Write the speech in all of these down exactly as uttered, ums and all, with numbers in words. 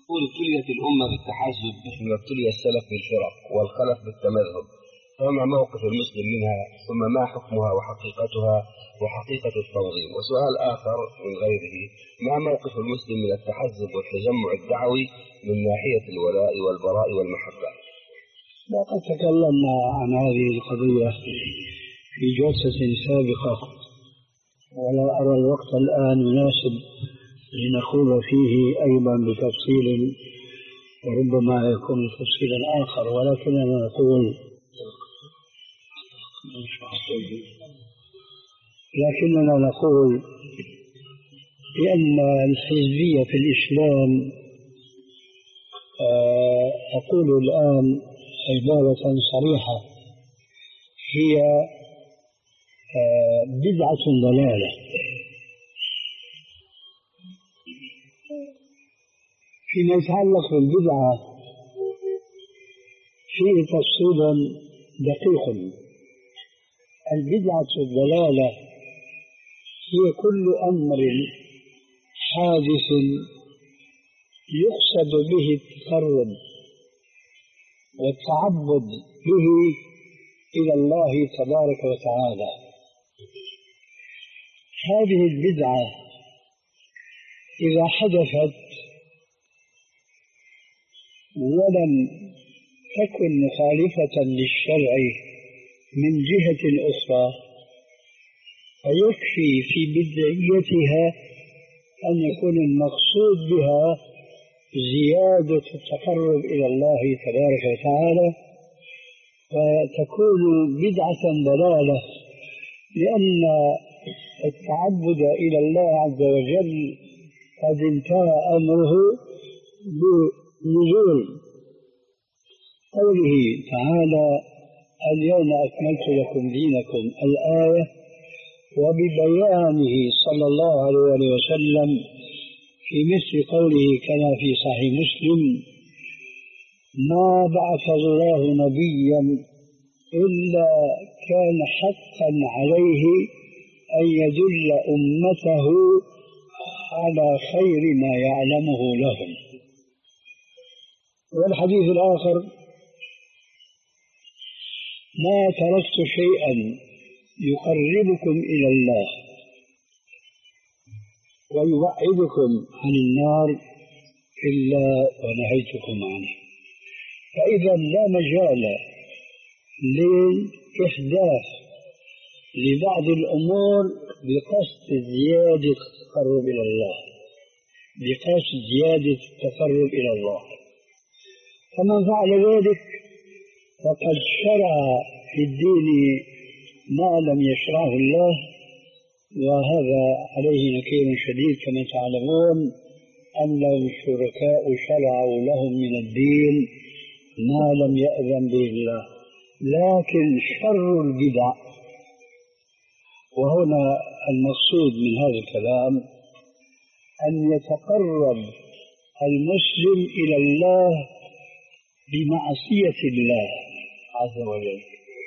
يقول ابتليت الأمة بالتحزب مثل ما ابتلي السلف بالفرق والخلف بالتمذهب، فما موقف المسلم منها؟ ثم ما حكمها وحقيقتها وحقيقة التنظيم؟ وسؤال آخر من غيره: ما موقف المسلم من التحزب والتجمع الدعوي من ناحية الولاء والبراء والمحبة؟ وقد تكلمنا عن هذه القضية في جلسة سابقة، ولا أرى الوقت الآن مناسب لنخوض فيه أيضا بتفصيل، وربما يكون تفصيلا آخر، ولكننا نقول لكننا نقول بأن الحزبية في الإسلام، أقول الآن عبارة صريحة، هي بدعة ضلالة. فيما يتعلق بالبدعة فيه تفصيل دقيق. البدعة الضلالة هي كل أمر حادث يقصد به التقرب والتعبد به إلى الله تبارك وتعالى. هذه البدعة إذا حدثت ولم تكن مخالفة للشرع من جهة أخرى، فيكفي في بدعيتها أن يكون المقصود بها زيادة التقرب إلى الله تبارك وتعالى، فتكون بدعة ضلالة، لأن التعبد إلى الله عز وجل قد انتهى أمره بنزول قوله تعالى: اليوم أكملت لكم دينكم، الآية، وببيانه صلى الله عليه وسلم في مثل قوله كما في صحيح مسلم: ما بعث الله نبيا إلا كان حقا عليه أن يدل أمته على خير ما يعلمه لهم. والحديث الآخر: ما تركت شيئا يقربكم إلى الله ويبعدكم عن النار إلا ونهيتكم عنه. فإذا لا مجال لإحداث لبعض الأمور بقصد زيادة التقرب إلى الله، بقصد زيادة التقرب إلى الله. فمن فعل ذلك فقد شرع في الدين ما لم يشرعه الله، وهذا عليه نكير شديد كما تعلمون، أن لهم شركاء شرعوا لهم من الدين ما لم يأذن به الله. لكن شر البدع، وهنا المقصود من هذا الكلام، أن يتقرب المسلم إلى الله بمعصية الله عز وجل.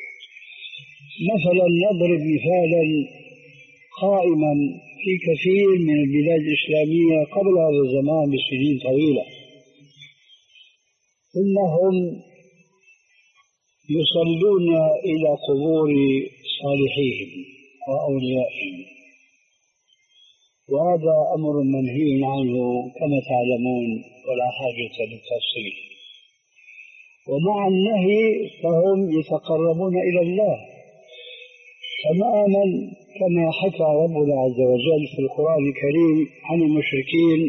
مثلا نضرب مثالا قائما في كثير من البلاد الإسلامية قبل هذا الزمان بسنين طويلة، إنهم يصلون إلى قبور صالحيهم وأوليائهم، وهذا أمر منهي عنه كما تعلمون ولا حاجة للتفصيل. ومع النهي فهم يتقربون إلى الله تماما كما حكى ربنا عز وجل في القرآن الكريم عن المشركين: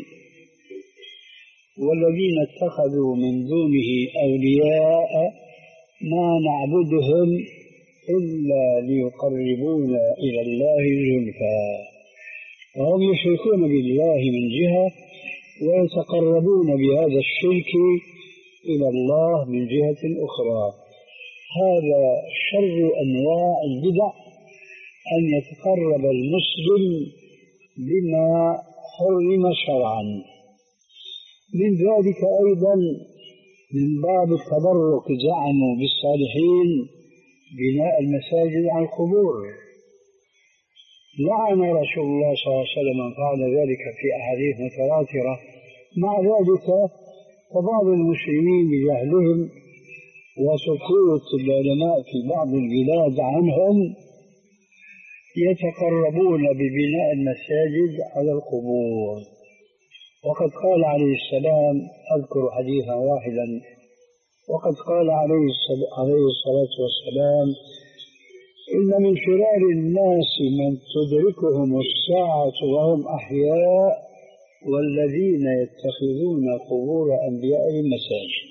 والذين اتخذوا من دونه أولياء ما نعبدهم إلا ليقربونا إلى الله زلفى. وهم يشركون بالله من جهة ويتقربون بهذا الشرك إلى الله من جهة أخرى. هذا شر أنواع البدع، أن يتقرب المسلم بما حرم شرعا. من ذلك أيضا من باب التبرك زعموا بالصالحين بناء المساجد على القبور. لعن رسول الله صلى الله عليه وسلم من فعل ذلك في أحاديث متواترة، مع ذلك فبعض المسلمين بجهلهم وسكوت العلماء في بعض البلاد عنهم يتقربون ببناء المساجد على القبور. وقد قال عليه السلام، أذكر حديثا واحدا، وقد قال عليه الصلاة والسلام: إن من شرار الناس من تدركهم الساعة وهم أحياء والذين يتخذون قبور أنبيائهم مساجد.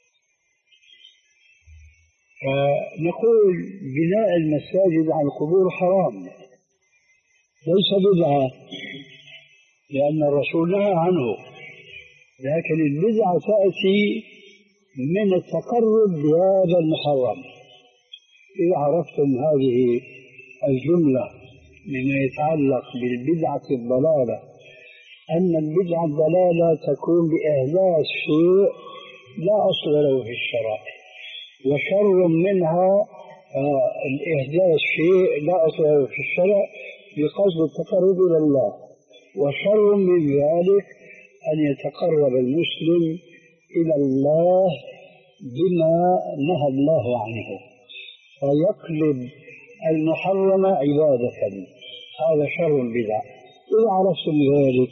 فنقول بناء المساجد على القبور حرام، ليس بدعة، لأن الرسول نهى عنه، لكن البدعة تأتي من التقرب بهذا المحرم. إذا عرفتم هذه الجملة مما يتعلق بالبدعة الضلالة، أن البدعة الضلالة تكون بإحداث شيء لا أصل له في الشرع، وشر منها آه الإحداث شيء لا أصل له في الشرع بقصد التقرب إلى الله، وشر من ذلك أن يتقرب المسلم إلى الله بما نهى الله عنه فيقلب المحرم عبادة، هذا شر بدعة. إذا عرفتم ذلك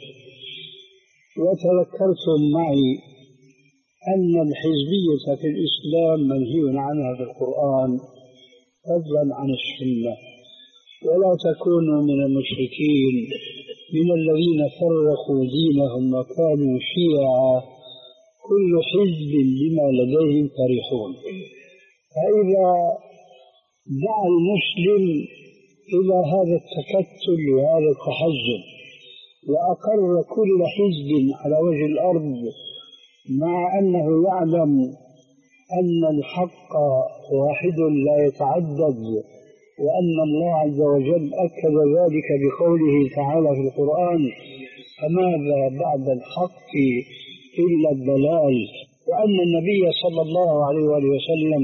وتذكرتم معي أن الحزبية في الإسلام منهي عنها في القرآن فضلا عن السنة، ولا تكونوا من المشركين من الذين فرقوا دينهم وكانوا شيعا كل حزب بما لديهم فرحون. فإذا دعا المسلم إلى هذا التكتل وهذا التحزب وأقر كل حزب على وجه الأرض مع أنه يعلم أن الحق واحد لا يتعدد، وأن الله عز وجل أكد ذلك بقوله تعالى في القرآن: فماذا بعد الحق إلا الضلال، وأن النبي صلى الله عليه وآله وسلم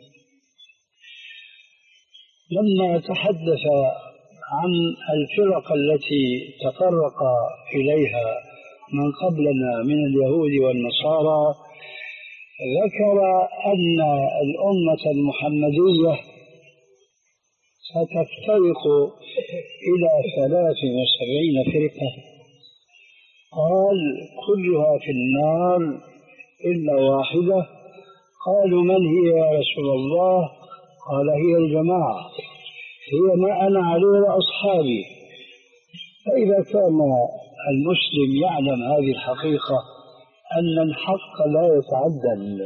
لما تحدث عن الفرق التي تفرق إليها من قبلنا من اليهود والنصارى ذكر أن الأمة المحمدية ستفترق إلى ثلاث وسبعين فرقة، قال: كلها في النار إلا واحدة. قالوا: من هي يا رسول الله؟ قال: هي الجماعة، هي ما أنا عليه وأصحابي. فإذا كان المسلم يعلم هذه الحقيقة أن الحق لا يتعدل،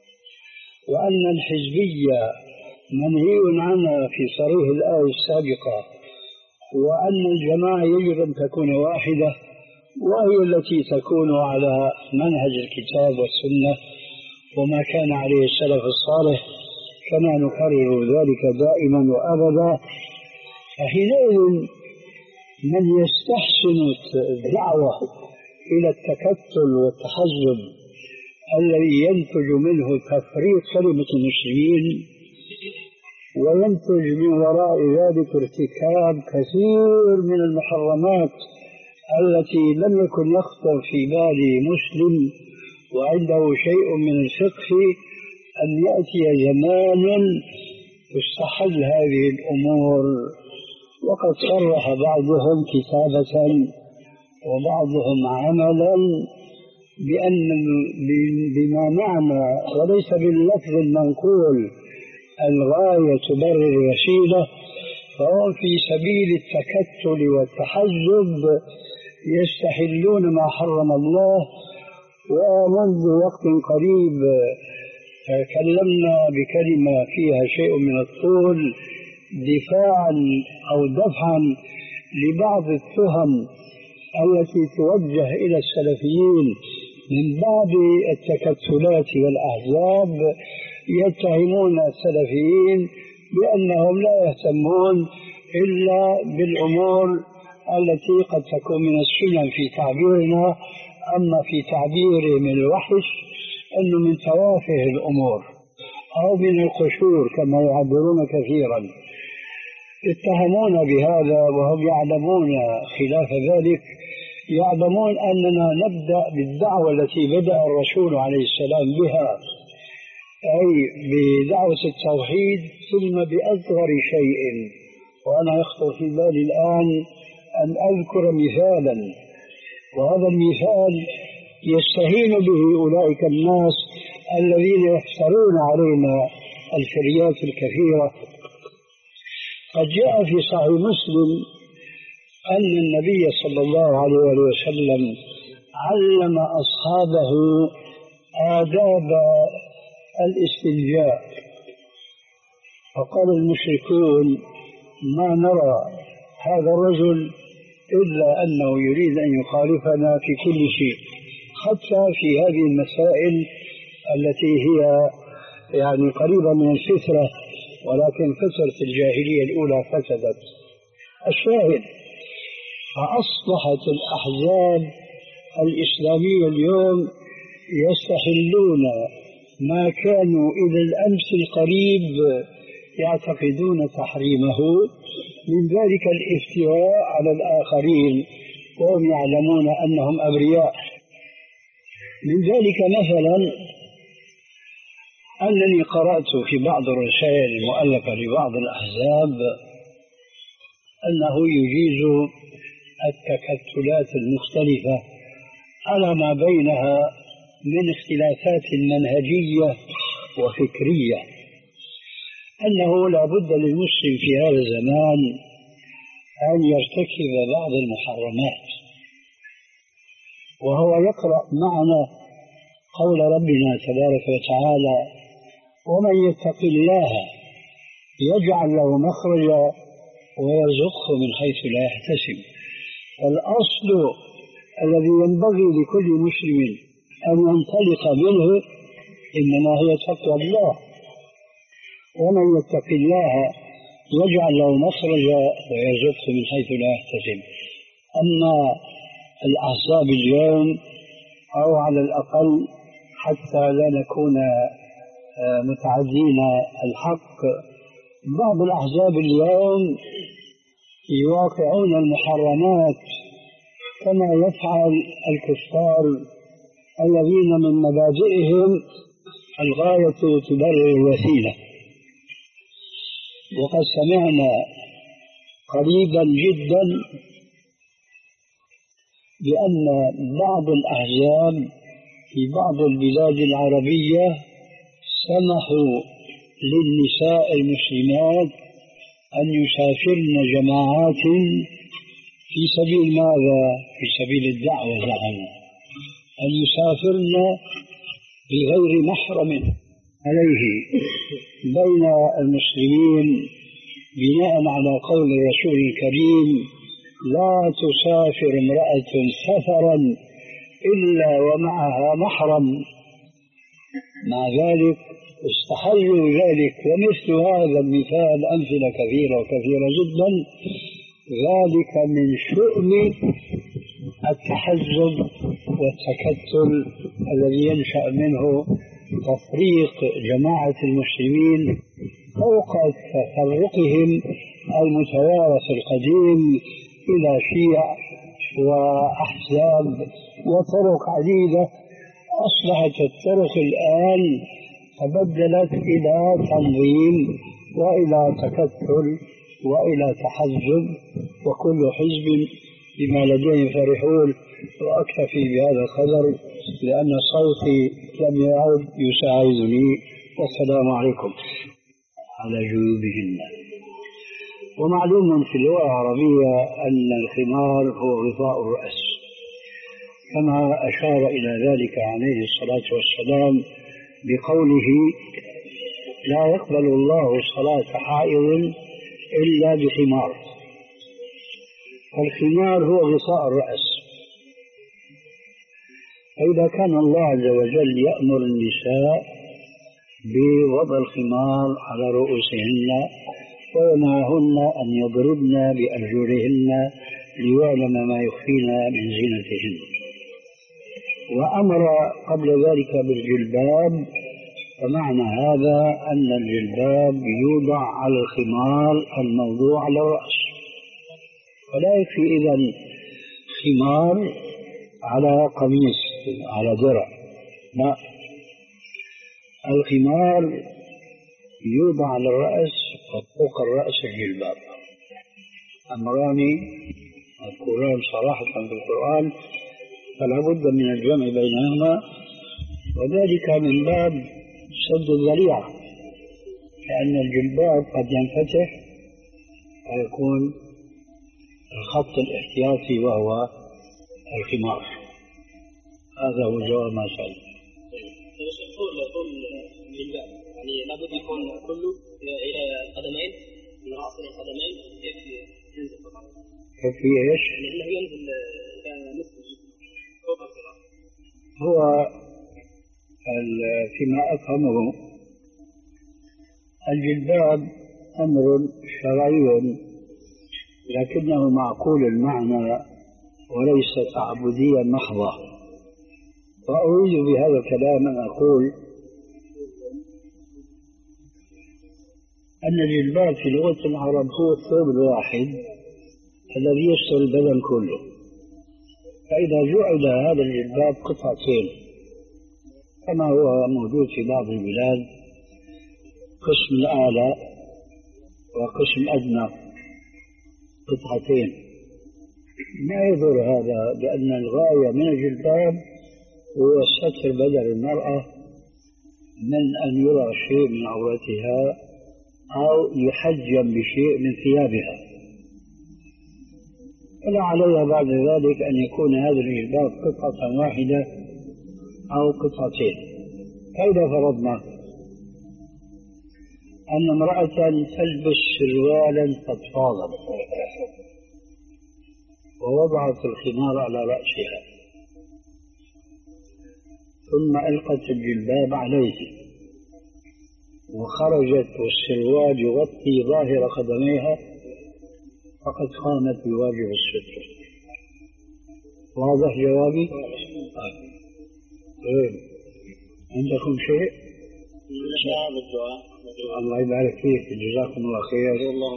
وأن الحزبية منهي عنها في صريح الآية السابقة، وأن الجماعة يجب أن تكون واحدة وهي التي تكون على منهج الكتاب والسنة وما كان عليه السلف الصالح، كما نكرر ذلك دائما وأبدا، فحينئذ من يستحسن الدعوة إلى التكتل والتحزب الذي ينتج منه تفريق كلمة المسلمين وينتج من وراء ذلك ارتكاب كثير من المحرمات التي لم يكن يخطر في بال مسلم وعنده شيء من الفقه أن يأتي زمان تستحل هذه الأمور. وقد صرح بعضهم كتابة وبعضهم عملا بأن بما معنى وليس باللفظ المنقول الغاية تبرر الوسيلة، فهم في سبيل التكتل والتحزب يستحلون ما حرم الله. ومنذ وقت قريب تكلمنا بكلمة فيها شيء من الطول دفاعا أو دفعا لبعض التهم التي توجه إلى السلفيين من بعض التكتلات والأحزاب، يتهمون السلفيين بأنهم لا يهتمون إلا بالأمور التي قد تكون من السنن في تعبيرنا، أما في تعبيرهم الوحش أنه من توافه الأمور أو من القشور كما يعبرون كثيرا. اتهمون بهذا وهم يعلمون خلاف ذلك، يعلمون أننا نبدأ بالدعوة التي بدأ الرسول عليه السلام بها، أي بدعوة التوحيد، ثم بأصغر شيء. وأنا يخطر في بالي الآن أن أذكر مثالا، وهذا المثال يستهين به أولئك الناس الذين يفترون علينا الفريات الكثيرة. قد جاء في صحيح مسلم أن النبي صلى الله عليه وسلم علم أصحابه آداب الاستنجاء، فقال المشركون: ما نرى هذا الرجل إلا أنه يريد أن يخالفنا في كل شيء، حتى في هذه المسائل التي هي يعني قريبة من الفطرة، ولكن فترة الجاهلية الأولى فسدت. الشاهد: فأصبحت الأحزاب الإسلامية اليوم يستحلون ما كانوا إلى الأمس القريب يعتقدون تحريمه، من ذلك الافتراء على الآخرين وهم يعلمون أنهم أبرياء. من ذلك مثلا أنني قرأت في بعض الرسائل المؤلفة لبعض الأحزاب أنه يجيز التكتلات المختلفة على ما بينها من اختلافات منهجية وفكرية، أنه لا بد للمسلم في هذا الزمان أن يرتكب بعض المحرمات. وهو يقرأ معنا قول ربنا تبارك وتعالى: ومن يتق الله يجعل له مخرجا ويرزقه من حيث لا يحتسب. الأصل الذي ينبغي لكل مسلم أن ينطلق منه إنما هي تقوى الله. ومن يتق الله يجعل له مخرجا ويرزقه من حيث لا يحتسب. أما الأحزاب اليوم، أو على الأقل حتى لا نكون متعدين الحق، بعض الأحزاب اليوم يواقعون المحرمات كما يفعل الكفار الذين من مبادئهم الغاية تبرر الوسيلة. وقد سمعنا قريبا جدا بأن بعض الأحزاب في بعض البلاد العربية سمحوا للنساء المسلمات أن يسافرن جماعات في سبيل ماذا؟ في سبيل الدعوة. زعموا أن يسافرن بغير محرم عليه بين المسلمين، بناء على قول الرسول الكريم: لا تسافر امرأة سفرا إلا ومعها محرم. مع ذلك استحلوا ذلك. ومثل هذا المثال أمثلة كثيرة وكثيرة جدا. ذلك من شؤم التحزب والتكتل الذي ينشأ منه تفريق جماعة المسلمين فوق تفرقهم المتوارث القديم إلى شيع وأحزاب وطرق عديدة. أصبحت الطرق الآن تبدلت إلى تنظيم وإلى تكتل وإلى تحزب، وكل حزب بما لديهم فرحون. وأكتفي بهذا القدر لأن صوتي لم يعد يساعدني. والسلام عليكم. على جيوبهن. ومعلوم في اللغة العربية أن الخمار هو غطاء الرأس، كما أشار إلى ذلك عليه الصلاة والسلام بقوله: لا يقبل الله صلاة حائض إلا بخمار. الخمار هو غطاء الرأس. فإذا كان الله عز وجل يأمر النساء بوضع الخمار على رؤوسهن وينهاهن أن يضربن بأرجلهن ليعلم ما يخفين من زينتهن، وأمر قبل ذلك بالجلباب، فمعنى هذا أن الجلباب يوضع على الخمار الموضوع على الرأس. ولا يكفي إذن خمار على قميص على درع، لا، الخمار يوضع على الرأس وفوق الرأس الجلباب، أمران مذكوران صراحة في القرآن، فلا بد من الجمع بينهما، وذلك من باب سد الذريعة، لأن الجلباب قد ينفتح ويكون الخط الاحتياطي وهو الخمار. هذا هو جواب ما سأل. يعني لابد يكون كله إلى القدمين، من رأس إلى القدمين، كيف ينزل فقط؟ كيف ايش؟ لأنه ينزل إلى نصف فوق القدم. هو فيما أفهمه الجلباب أمر شرعي لكنه معقول المعنى وليس تعبديا محضا، وأريد بهذا الكلام أن أقول أن الجلباب في لغة العرب هو الثوب الواحد الذي يستر البدن كله، فإذا جعل هذا الجلباب قطعتين كما هو موجود في بعض البلاد، قسم الأعلى وقسم أدنى قطعتين، ما يضر هذا، لأن الغاية من الجلباب هو ستر بدن المرأة من أن يرى شيء من عورتها أو يحجم بشيء من ثيابها، فلا عليها بعد ذلك أن يكون هذا الجلباب قطعة واحدة أو قطعتين. فإذا فرضنا أن امرأة تلبس سروالا فضفاضا ووضعت الخمار على رأسها ثم ألقت الجلباب عليه وخرجت والسروال يغطي ظاهر قدميها، فقد قامت بواجب الستر. واضح جوابي؟ طيب عندكم شيء؟ الله يبارك فيك، جزاكم الله خير.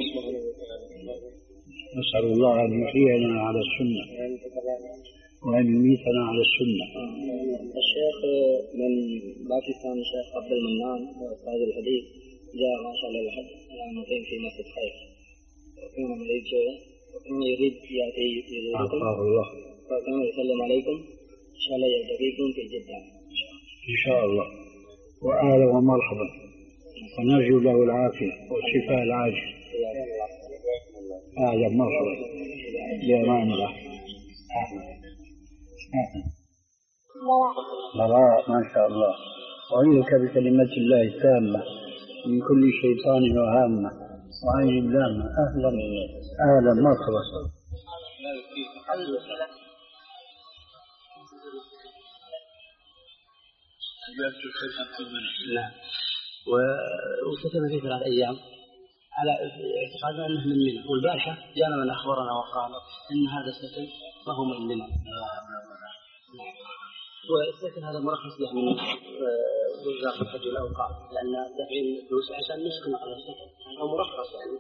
نسأل الله أن يحيينا على السنة وأن يميتنا على السنة. الشيخ من باكستان الشيخ عبد المنان أستاذ الحديث جاء ما شاء الله لحد مقيم في مسجد خير، وكان مريض شوية وكان يريد يأتي يزوركم، الله فكان يسلم عليكم، إن شاء الله يلتقيكم في جدة إن شاء الله، وأهلا ومرحبا، ونرجو له العافية والشفاء العاجل. أهلا مرحبا بأمان الله. براء ما شاء الله، أعيذك بكلمات الله التامة من كل شيطان وهامة وعين لامة. أهلا أهلا مرحبا. نعم. وسكن في ثلاث أيام على اعتقاد أنه من منى، والبارحة جاءنا من أخبرنا وقال إن هذا السكن ما هو من منى، والسكن هذا مرخص له من وزارة الحج والأوقاف، لأن دافعين فلوس عشان نسكن على السكن، هو مرخص يعني.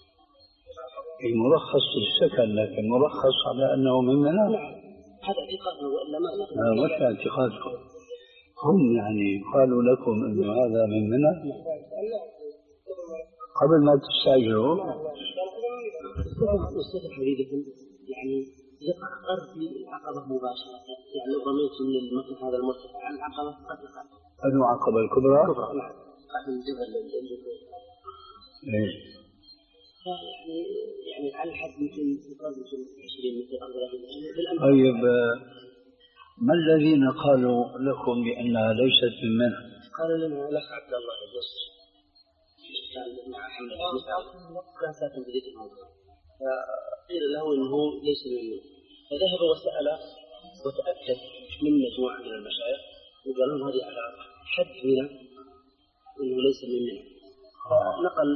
المرخص للسكن لكن مرخص على أنه من منى؟ نعم، هذا اعتقادنا وإلا ما لا مش اعتقادكم، هم يعني قالوا لكم إنه هذا من منى قبل ما تستأجروا. السكن حقيقة يعني يقع قرب في العقبة مباشرة، يعني لو رميت من المكان هذا المرتفع عن العقبة قد يقع. أنو عقبة الكبرى؟ الكبرى نعم، أهل الجبل الجبل. إيه. يعني يعني على حد يمكن يقرب من عشرين متر أربعين. طيب ما الذين قالوا لكم بأنها ليست من منى؟ قال لنا لك عبد الله الجسر كان مع حمد كان ساكن في ذيك المنطقة، فقيل له إنه ليس من منى، فذهب وسأل وتأكد من مجموعة من المشايخ وقالوا لهم هذه على حد منى إنه ليس من منى، فنقل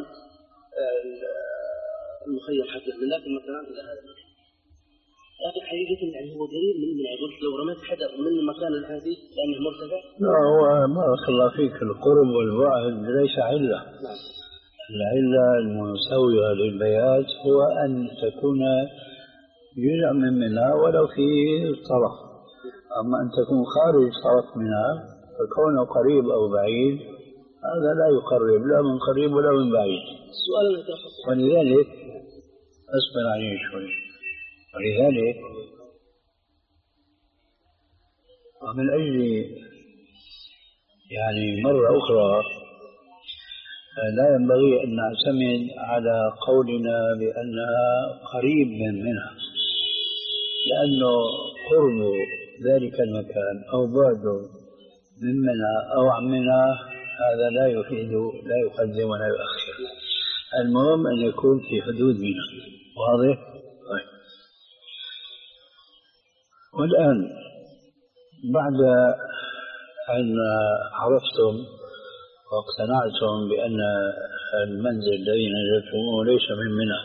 المخيم حقه من ذاك المكان إلى هذا المكان. لكن حقيقة يعني هو قريب من من قلت لو رميت حجر من المكان الهادي لأنه مرتفع. لا هو بارك الله فيك، القرب والبعد ليس علة. نعم. العلة المساوية للبيات هو أن تكون جزء من منى ولو في طرف. أما أن تكون خارج طرف منى فكونه قريب أو بعيد هذا لا يقرب لا من قريب ولا من بعيد. السؤال ولذلك أصبر عليه شوي. ولذلك ومن أجل يعني مرة أخرى لا ينبغي أن نعتمد على قولنا بأنها قريب من منى، لأنه قرب ذلك المكان أو بعده من منى أو عن منى هذا لا يفيد لا يقدم ولا يؤخر. المهم أن يكون في حدود منى. واضح؟ طيب. والآن بعد أن عرفتم واقتنعتم بأن المنزل الذي نزلتموه ليس من منى،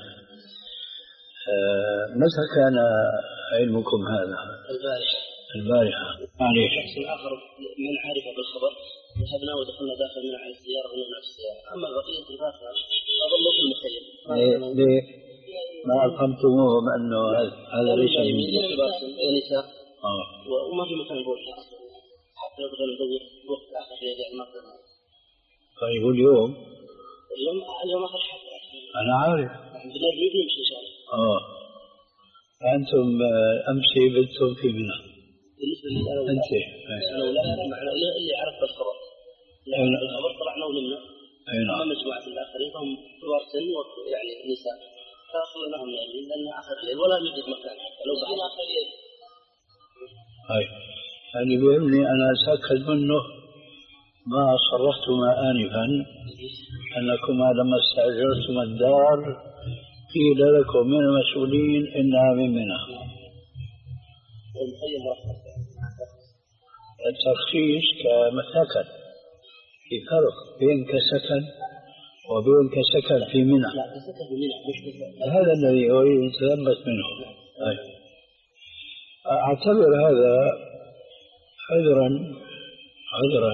متى كان علمكم هذا؟ البارحة. البارحة. معليش. شخص آخر من عارف بالخبر ذهبنا ودخلنا داخل منى على السيارة ونمنا في السيارة، أما البقية الداخل أظلوا في المخيم. ليه؟ ما ألقمتموهم أنه هذا ليس من منى؟ ونساء. آه. وما في مكان بول حتى لو دخلنا ندور وقت آخر في هذه المنطقة. طيب اليوم؟ اليوم اليوم آخر حفلة. أنا عارف. الحمد لله بنبني مش إن شاء الله. آه. أنتم أمس بتم في منى. بالنسبة لي أنا أنت. أنا ولا معنا اللي عرف بالخبر. يعني الخبر طلعنا ولمنا. أي نعم. أما مجموعة الآخرين هم كبار سن يعني النساء. فأخذناهم يعني لأن آخر الليل ولا نجد مكان لو بعد آخر الليل. هاي. اللي بيهمني أنا أتأكد منه ما صرفتما آنفا أنكما لما استأجرتم الدار قيل لكم من المسؤولين إنها من منى. الترخيص كمسكن، في فرق بين كسكن وبين كسكن في منى. هذا الذي أريد أن أتثبت منه. هاي. أعتبر هذا عذرا عذرا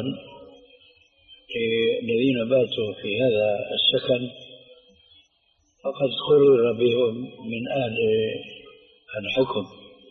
للذين باتوا في هذا السكن، فقد قرر بهم من أهل الحكم،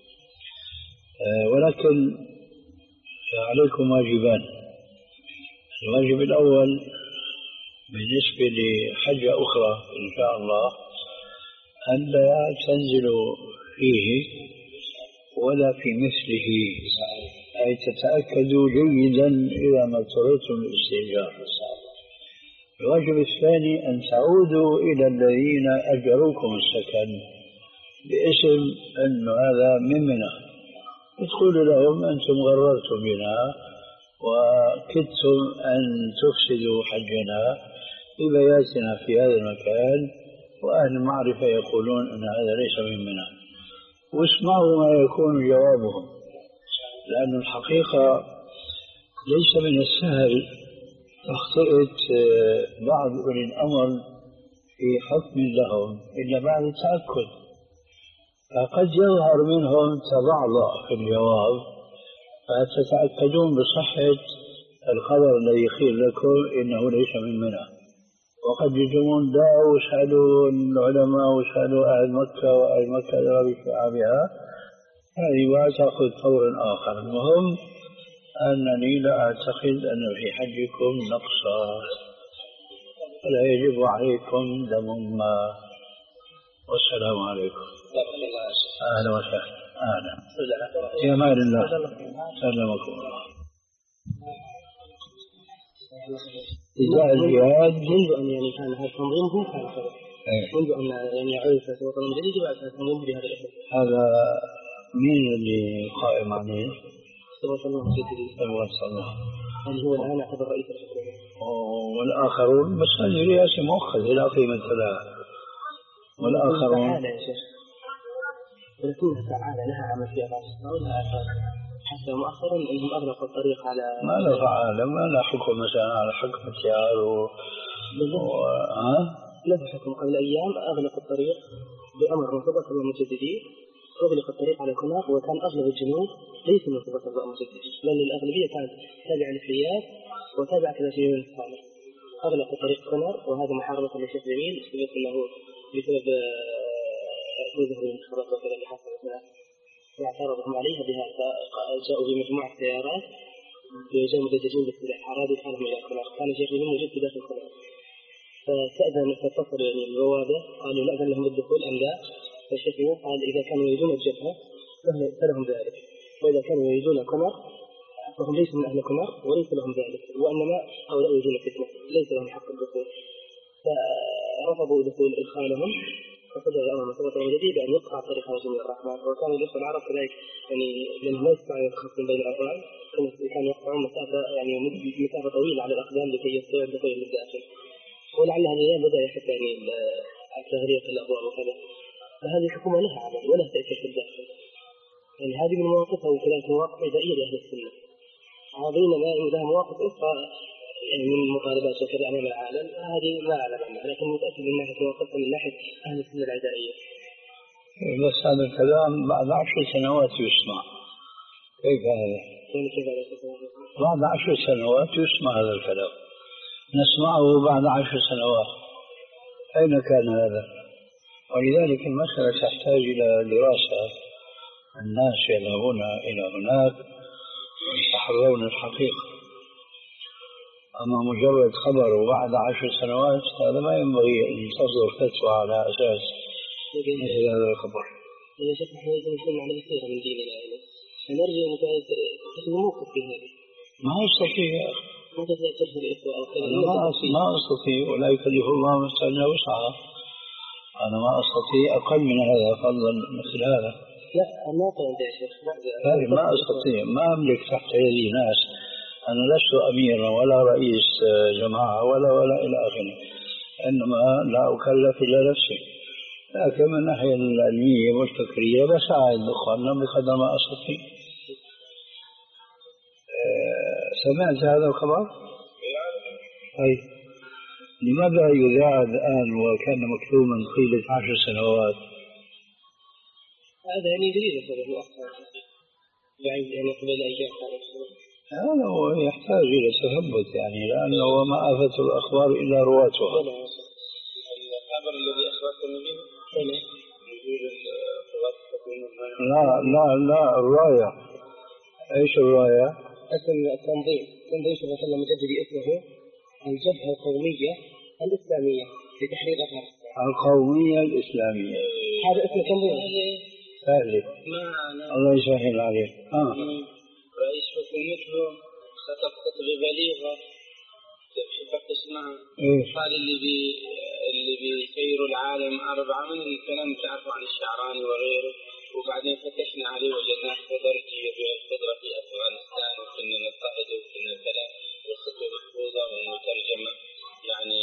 ولكن عليكم واجبان. الواجب الأول بالنسبة لحاجة أخرى إن شاء الله أن لا تنزلوا فيه ولا في مثله، أي تتأكدوا جيدا إذا ما اضطررتم للاستئجار. الواجب الثاني أن تعودوا إلى الذين أجروكم السكن باسم أن هذا من منى، تقولوا لهم أنتم غررتم بنا وكدتم أن تفسدوا حجنا ببياتنا في هذا المكان، وأهل المعرفة يقولون أن هذا ليس من منى، واسمعوا ما يكون جوابهم. لأن الحقيقة ليس من السهل تخطئة بعض أولي الأمر في حكم لهم إلا بعد التأكد، فقد يظهر منهم تضعضع في الجواب فتتأكدون بصحة الخبر الذي قيل لكم إنه ليس من منى، وقد يجمون دعوا وسألوا العلماء وسألوا أهل مكة وأهل مكة لربي شعابها، هذه وتأخذ طور آخر. المهم أنني لا أعتقد أن في حجكم نقصا ولا يجب عليكم دم ما. والسلام عليكم. أهلا وسهلا. أهلا. في أمان الله. سلمكم الله. إذا الجهاد منذ أن يعني كان هذا التنظيم هو كان كذا. منذ أن يعني عرف وطن جديد وبعد التنظيم بهذا الأسلوب. هذا مين اللي قائم عليه؟ سبحان الله سيدي. الله الله. هل هو الآن يعتبر رئيس الحكومة؟ والآخرون بس هذه رئاسة مؤخذة لا قيمة لها. والآخرون. فعالة يا شيخ. ولكنها فعالة لها عمل فيها بعض ولا حتى مؤخرا أنهم أغلقوا الطريق على. ما لا فعالة ما لا حكم مثلا على حكم التيار و. و... ها؟ لا حكم قبل أيام أغلق الطريق بأمر مرتبط بالمجددين. أغلق الطريق على كنار، وكان أغلب الجنود ليس من قبل المجددين، بل الأغلبية كانت تابعة للحيات وتابعة للجنود الصالح. أغلق طريق كنار، وهذا محاربة للشيخ جميل بسبب أنه بسبب يظهر من الخبر وكذا اللي حصلت واعترضهم عليها بها فجاءوا بمجموعة سيارات بجانب مدججين بالسلاح أرادوا إدخالهم إلى الخلاق. كان شيخ الإمام موجود في داخل الخلاق فاستأذن فاتصل يعني الروابع قالوا لا أذن لهم الدخول أم لا. فالشيخ الإمام قال إذا كانوا يريدون الجبهة فلهم ذلك وإذا كانوا يريدون كمر فهم ليسوا من أهل كمر وليس لهم ذلك وإنما هؤلاء يريدون فتنة ليس لهم حق الدخول. فرفضوا دخول إدخالهم فصدر الأمر مرتبط وجدي بأن يقطع طريق جميع الرحمن. وكانوا الإخوة العرب كذلك يعني لأنه ما يستطيعون يتخطون بين الأفراد كانوا يقطعون مسافة يعني مسافة طويلة على الأقدام لكي يستطيعوا الدخول للداخل. ولعل هذا الأيام بدأ يحتاج يعني تغيير الأبواب وكذا. فهذه الحكومة لها عمل ولا تأثير في الداخل. يعني هذه من مواقفها وكذلك مواقف عدائية لأهل السنة. عاضين ما لها مواقف أخرى يعني من مطالبات وكذا أمام العالم هذه ما أعلم عنها لكن متأكد من ناحية مواقفها من ناحية أهل السنة العدائية. بس هذا الكلام بعد عشر سنوات يسمع. كيف هذا؟ بعد عشر سنوات يسمع هذا الكلام نسمعه بعد عشر سنوات. أين كان هذا؟ ولذلك المسألة تحتاج إلى دراسة. الناس يذهبون إلى هناك يتحرون الحقيقة. أما مجرد خبر وبعد عشر سنوات هذا ما ينبغي أن تصدر فتوى على أساس مثل هذا الخبر. يا شيخ احنا لازم نكون على بصيرة من ديننا يعني نرجع نتخذ موقف في هذا. ما أستطيع يا أخي. ما تستطيع ترشد الإخوة أو كذا. أنا ما ما أستطيع ولا يكلف الله نفسا إلا وسعها. أنا ما أستطيع أقل من هذا فضلا مثل هذا. لا ما أنت يا شيخ. ما أستطيع ما أملك تحت يدي ناس. أنا لست أميرا ولا رئيس جماعة ولا ولا إلى آخره. إنما لا أكلف إلا نفسي. لكن من الناحية العلمية والفكرية بساعد أخواننا بقدر ما أستطيع. سمعت هذا الخبر؟ أي لماذا يذاع الآن وكان مكتوما طيلة عشر سنوات؟ هذا يعني جديد هذا مؤخرا بعد يعني قبل أيام. هذا هو يحتاج إلى تثبت يعني لأنه وما آفة الأخبار إلا رواتها. الخبر الذي أخبرتم به لا لا لا الراية. ايش الراية؟ اسم التنظيم تنظيم شبه الله مجددي اسمه الجبهة القومية الإسلامية لتحرير أثار القومية الإسلامية. هذا اسم التنظيم سهل الله يسهل عليه. آه. رئيس حكومته ستسقط ببليغة تبحث تسمع قال اللي بي اللي بيسيروا العالم أربعة من الكلام تعرفوا عن الشعراني وغيره وبعدين فتشنا عليه وجدناه خضر كبير الخضرة في أفغانستان وكنا نضطهد وكنا كذا وخطوة محفوظة ومترجمة يعني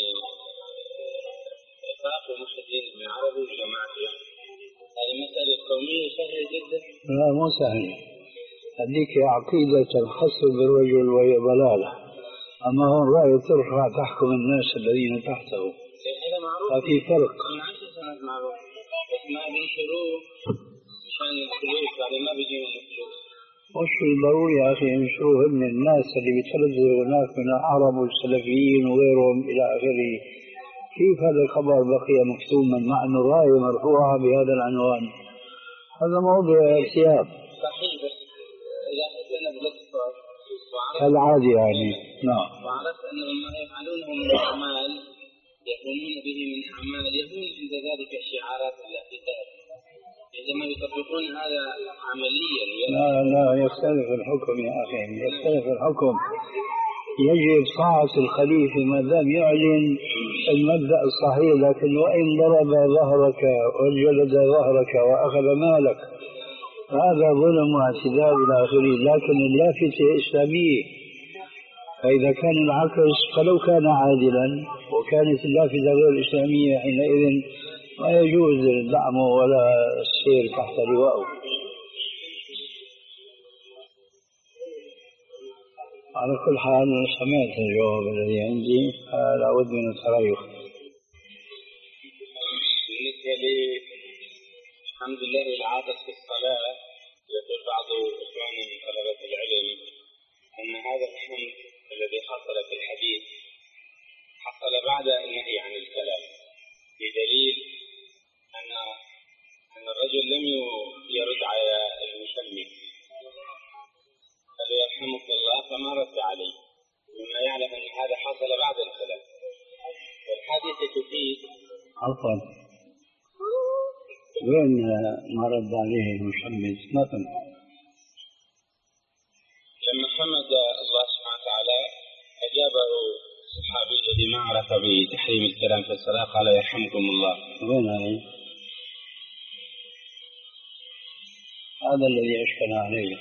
إفاق ومحدين من عربي وجماعته. هذه مسألة قومية سهلة جدا. لا مو سهلة. هذيك عقيدة الخص بالرجل وهي ضلالة. أما هون رأي ترفع تحكم الناس الذين تحته. هذا معروف. ففي فرق. من عشر سنوات معروف. بس ما بينشروه مشان الفلوس بعدين ما بيجيهم الفلوس. وش الضروري يا أخي ينشروه من الناس اللي بيترددوا هناك من العرب والسلفيين وغيرهم إلى آخره. كيف هذا الخبر بقي مكتوما مع أن الراية مرفوعة بهذا العنوان؟ هذا موضوع ارتياب. صحيح بس إذا أخذنا بالاتصال كالعادة يعني. نعم. وعرفت أنهم ما يفعلونه من أعمال يقومون به من أعمال يكون عند ذلك شعارات الاعتدال. عندما يطبقون هذا عمليا لا لا يختلف الحكم يا أخي يختلف الحكم. يجب طاعة الخليفة ما دام يعلن المبدأ الصحيح لكن وإن ضرب ظهرك وجلد ظهرك وأخذ مالك هذا ظلم واعتداء إلى آخره. لكن اللافتة إسلامية فإذا كان العكس فلو كان عادلا وكانت اللافتة غير إسلامية حينئذ ما يجوز دعمه ولا السير تحت لوائه. على كل حال سمعت الجواب الذي عندي لا بد من التريث. بالنسبة لي الحمد لله العادة في الصلاة يقول بعض إخواننا من طلبة العلم أن هذا الحمد الذي حصل في الحديث حصل بعد النهي عن الكلام بدليل أن عفوا وين ما رد عليه المشمس ما فهمت. لما حمد الله سبحانه وتعالى أجابه الصحابي الذي ما عرف بتحريم الكلام في الصلاة قال يرحمكم الله. وين هذا؟ هذا الذي أشكل عليه.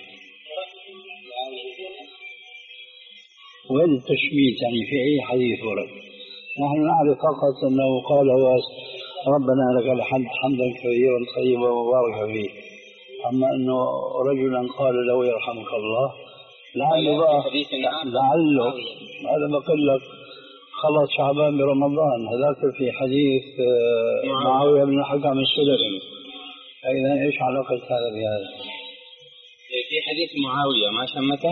وين التشميت يعني في أي حديث ورد؟ نحن نعرف فقط أنه قال ربنا لك الحمد حمدا كثيرا طيبا مباركا فيه. أما أنه رجلا قال له يرحمك الله لعله لعله هذا بقول لك خلص شعبان برمضان، هذاك في حديث معاوية بن الحكم السلمي. إذا إيش علاقة هذا بهذا؟ في حديث معاوية ما شمته؟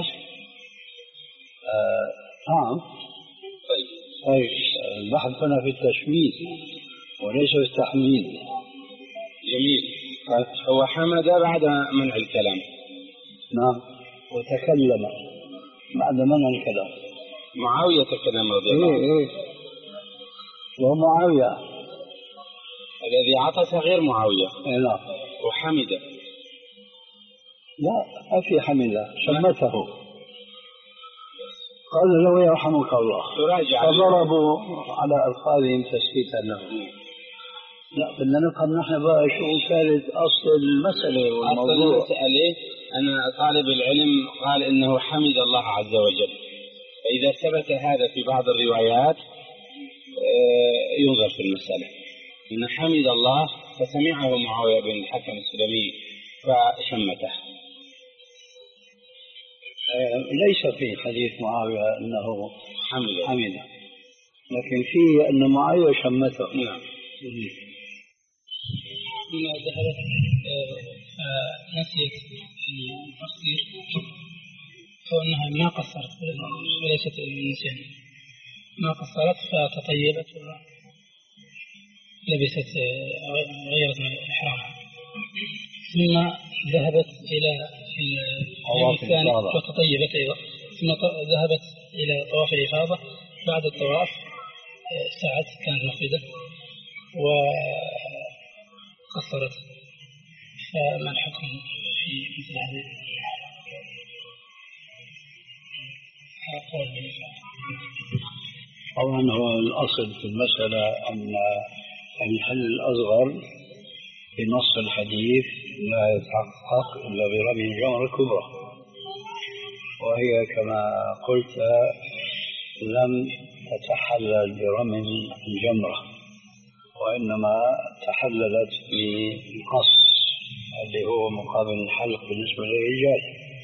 نعم. طيب. طيب البحث هنا في التشميت وليس في التحميد. جميل. هو حمد بعد منع الكلام. نعم. وتكلم بعد منع الكلام. معاوية تكلم رضي الله عنه. إيه إيه. ومعاوية الذي عطس غير معاوية. إيه لا. وحمد. لا ما في حمد، شمته. قال له يرحمك الله. فضربوا على ألفاظهم تسكيتا له. لا بدنا نفهم نحن بقى شو كانت أصل المسألة والموضوع. أصل المسألة أن طالب العلم قال إنه حمد الله عز وجل، فإذا ثبت هذا في بعض الروايات ينظر في المسألة. إن حمد الله فسمعه معاوية بن الحكم السلمي فشمته. ليس في حديث معاوية أنه حمد حمد، لكن فيه أن معاوية شمته. نعم. لما ذهبت نسيت التقصير أو أنها ما قصرت وليست النسيان، ما قصرت فتطيبت ولبست غيرت من إحرامها، ثم ذهبت إلى اليوم الثاني وتطيبت أيضا، ثم ذهبت إلى طواف الإفاضة. بعد الطواف ساعت كانت مفردة وقصرت، فما الحكم في مثل هذه الأقوال؟ طبعا هو الأصل في المسألة أن الحل الأصغر في نص الحديث لا يتحقق إلا برمي الجمرة الكبرى، وهي كما قلت لم تتحلل برمي الجمرة، وإنما تحللت بالقص اللي هو مقابل الحلق بالنسبة للرجال.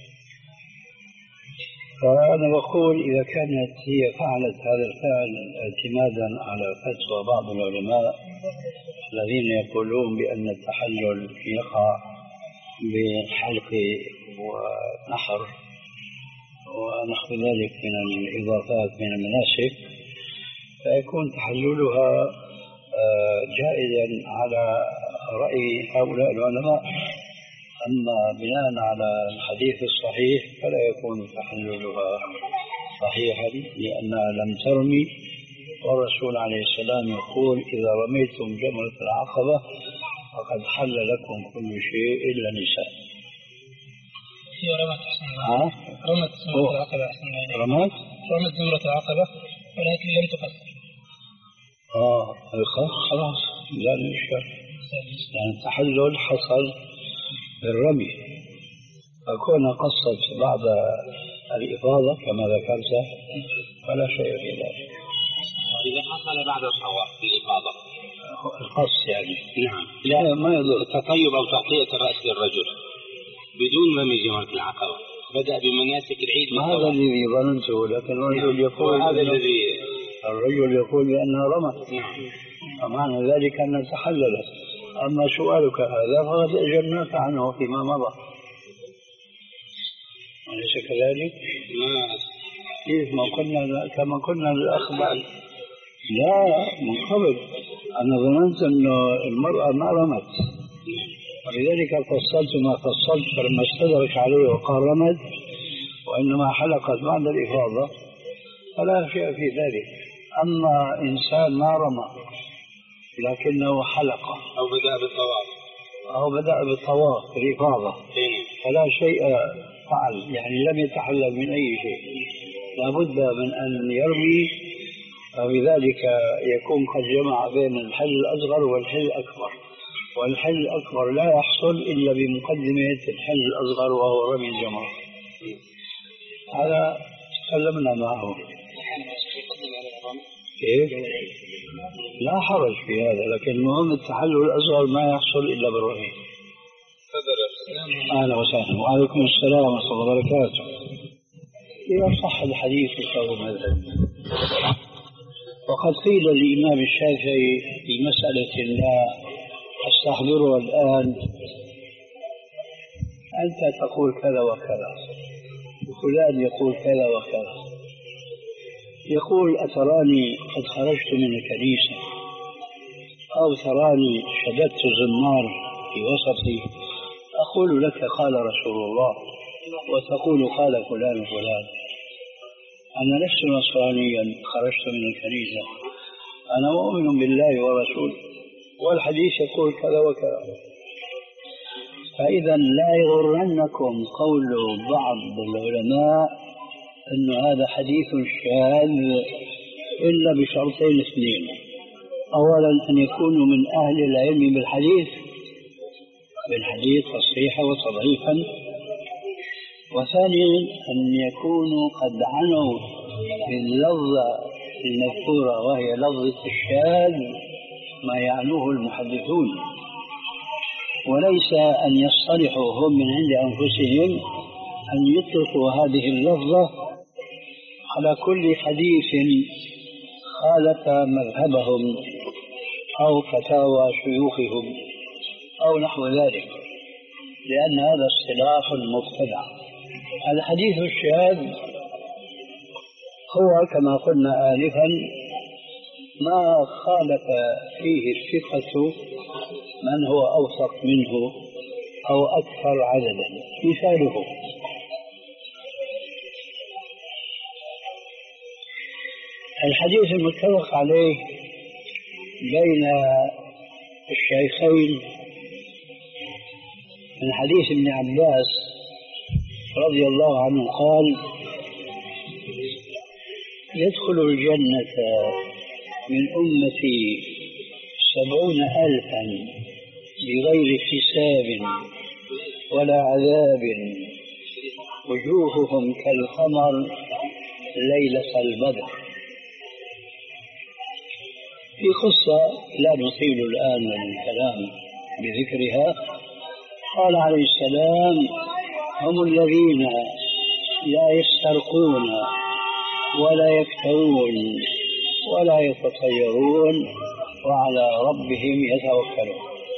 فأنا بقول إذا كانت هي فعلت هذا الفعل اعتمادا على فتوى بعض العلماء الذين يقولون بأن التحلل يقع بحلق ونحر ونحو ذلك من الإضافات من المناسك، فيكون تحللها جائزا على رأي هؤلاء العلماء. أما بناء على الحديث الصحيح فلا يكون تحللها صحيحا لأنها لم ترمي، والرسول عليه السلام يقول إذا رميتم جمرة العقبة فقد حل لكم كل شيء إلا النساء. هي رمت أحسن ها؟ رمت جمرة العقبة أحسن رمت؟ رمت جمرة العقبة ولكن لم تقصر. آه خلاص لا إشكال، يعني التحلل حصل بالرمي، فكون قصت بعد الإفاضة كما ذكرت فلا شيء في ذلك. إذا حصل بعد الطواف في الإفاضة القص يعني نعم لا ما يضر التطيب أو تغطية الرأس للرجل بدون رمي جمرة العقبة، بدأ بمناسك العيد. ما هذا الذي ظننته، لكن الرجل يقول هذا الذي الرجل يقول بأنها رمت. نعم. فمعنى ذلك أنها تحللت. أما سؤالك هذا فقد أجبناك عنه فيما مضى، أليس كذلك؟ كيف ما قلنا كما قلنا للأخ بعد لا من قبل أنا ظننت أن المرأة ما رمت، ولذلك فصلت ما فصلت فلما استدرك عليه وقال رمت وإنما حلقت بعد الإفاضة فلا شيء في ذلك. أما إنسان ما رمى لكنه حلقة أو بدأ بالطواف أو بدأ بالطواف بالإفاضة فلا شيء فعل، يعني لم يتحلل من أي شيء، لابد من أن يرمي، وبذلك يكون قد جمع بين الحل الأصغر والحل الأكبر، والحل الأكبر لا يحصل إلا بمقدمة الحل الأصغر وهو رمي الجمرة. هذا تكلمنا معه. كيف؟ لا حرج في هذا، لكن المهم التحلل الأصغر ما يحصل إلا بالرمي. أهلا وسهلا. وعليكم السلام ورحمة الله وبركاته. إذا صح الحديث فهو مذهب. وقد قيل للإمام الشافعي في مسألة لا أستحضرها الآن: أنت تقول كذا وكذا وفلان يقول كذا وكذا، يقول: أتراني قد خرجت من الكنيسة أو تراني شددت زمار في وسطي، أقول لك قال رسول الله وتقول قال فلان وفلان. أنا لست نصرانيا خرجت من الكنيسة، أنا مؤمن بالله ورسوله، والحديث يقول كذا وكذا. فإذا لا يغرنكم قول بعض العلماء أن هذا حديث شاذ إلا بشرطين اثنين: أولا أن يكونوا من أهل العلم بالحديث بالحديث تصحيحا وتضعيفا، وثانيا أن يكونوا قد عنوا باللفظة المذكورة وهي لفظة الشاذ ما يعنوه المحدثون، وليس أن يصطلحوا هم من عند أنفسهم أن يطلقوا هذه اللفظة على كل حديث خالف مذهبهم أو فتاوى شيوخهم أو نحو ذلك، لأن هذا اصطلاح مبتدع. الحديث الشاذ هو كما قلنا آنفا ما خالف فيه الثقة من هو أوثق منه أو أكثر عددا. مثاله: الحديث المتفق عليه بين الشيخين من حديث ابن عباس رضي الله عنه قال: يدخل الجنة من أمتي سبعون ألفا بغير حساب ولا عذاب، وجوههم كالقمر ليلة البدر. في قصة لا نطيل الآن الكلام بذكرها. قال عليه السلام: هم الذين لا يسترقون ولا يكتوون ولا يتطيرون وعلى ربهم يتوكلون.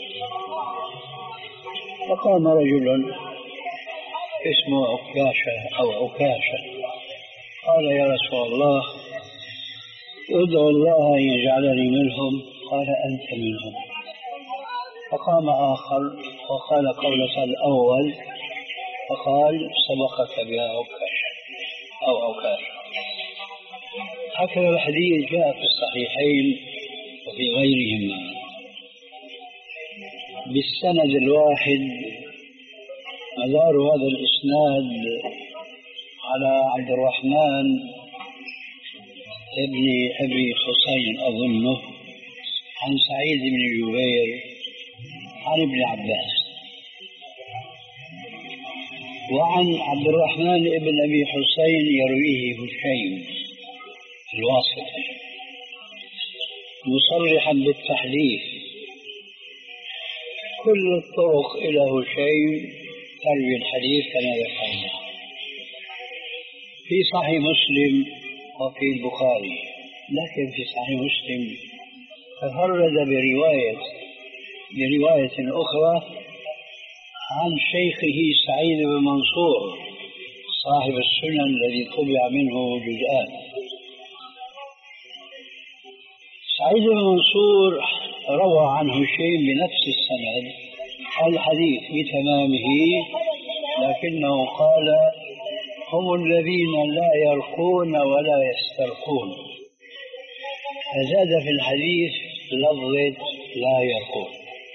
فقام رجل اسمه عكاشة أو عكاشة قال: يا رسول الله، ادعو الله أن يجعلني منهم. قال: أنت منهم. فقام آخر وقال قولة الأول فقال: سبقك بها عكاشة أو عكاشة. هكذا الحديث جاء في الصحيحين وفي غيرهما بالسند الواحد. مدار هذا الإسناد على عبد الرحمن ابن أبي حسين أظنه عن سعيد بن جبير عن ابن عباس، وعن عبد الرحمن ابن أبي حسين يرويه هشيم الواسطي مصرحا بالتحديث. كل الطرق إلى هشيم تروي الحديث كما ذكرنا في صحيح مسلم وفي البخاري، لكن في صحيح مسلم تفرد برواية برواية أخرى عن شيخه سعيد بن منصور صاحب السنن الذي طبع منه جزءان. سعيد بن منصور روى عن هشيم بنفس السند الحديث بتمامه، لكنه قال: هم الذين لا يرقون ولا يسترقون، فزاد في الحديث لفظة لا يرقون.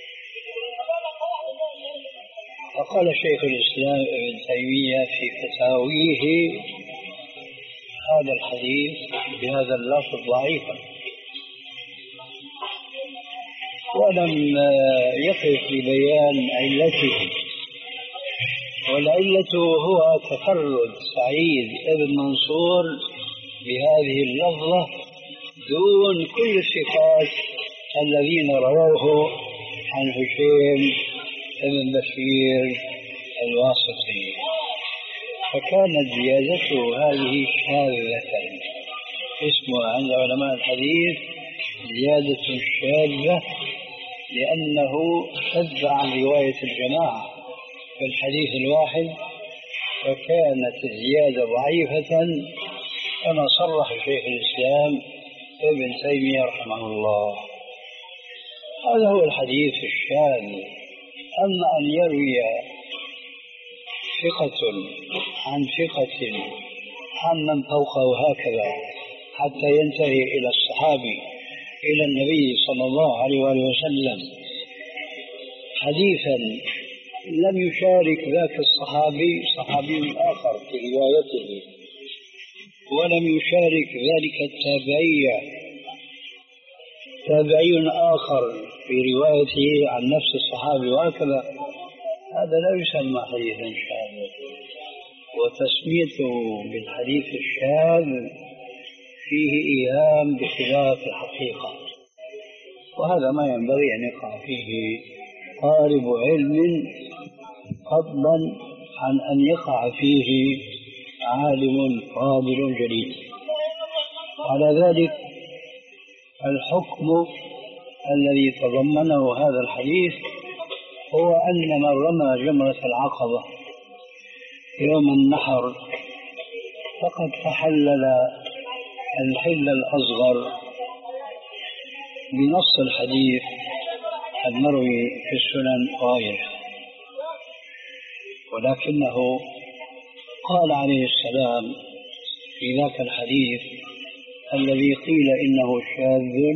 فقال شيخ الإسلام ابن تيمية في فتاويه هذا الحديث بهذا اللفظ ضعيفا، ولم يقف لبيان علته، والعلة هو تفرد سعيد بن منصور بهذه اللفظة دون كل الثقات الذين رووه عن هشيم بن بشير الواسطي، فكانت زيادته هذه شاذة، اسمها عند علماء الحديث زيادة شاذة، لأنه شذ عن رواية الجماعة في الحديث الواحد، فكانت الزيادة ضعيفة كما صرح شيخ الإسلام ابن تيمية رحمه الله. هذا هو الحديث الشاذ. أما أن يروي ثقة عن ثقة عن من فوقه هكذا حتى ينتهي إلى الصحابي إلى النبي صلى الله عليه وآله وسلم حديثا لم يشارك ذاك الصحابي صحابي آخر في روايته، ولم يشارك ذلك التابعي تابعي آخر في روايته عن نفس الصحابي وهكذا، هذا لا يسمى حديثا شاذا. وتسميته بالحديث الشاذ فيه إيهام بخلاف الحقيقة، وهذا ما ينبغي أن يقع فيه طالب علم، فضلا عن أن يقع فيه عالم فاضل جليل. على ذلك الحكم الذي تضمنه هذا الحديث هو أن من رمى جمرة العقبة يوم النحر فقد تحلل الحل الأصغر بنص الحديث المروي في السنن وغيره، ولكنه قال عليه السلام في ذاك الحديث الذي قيل إنه شاذ: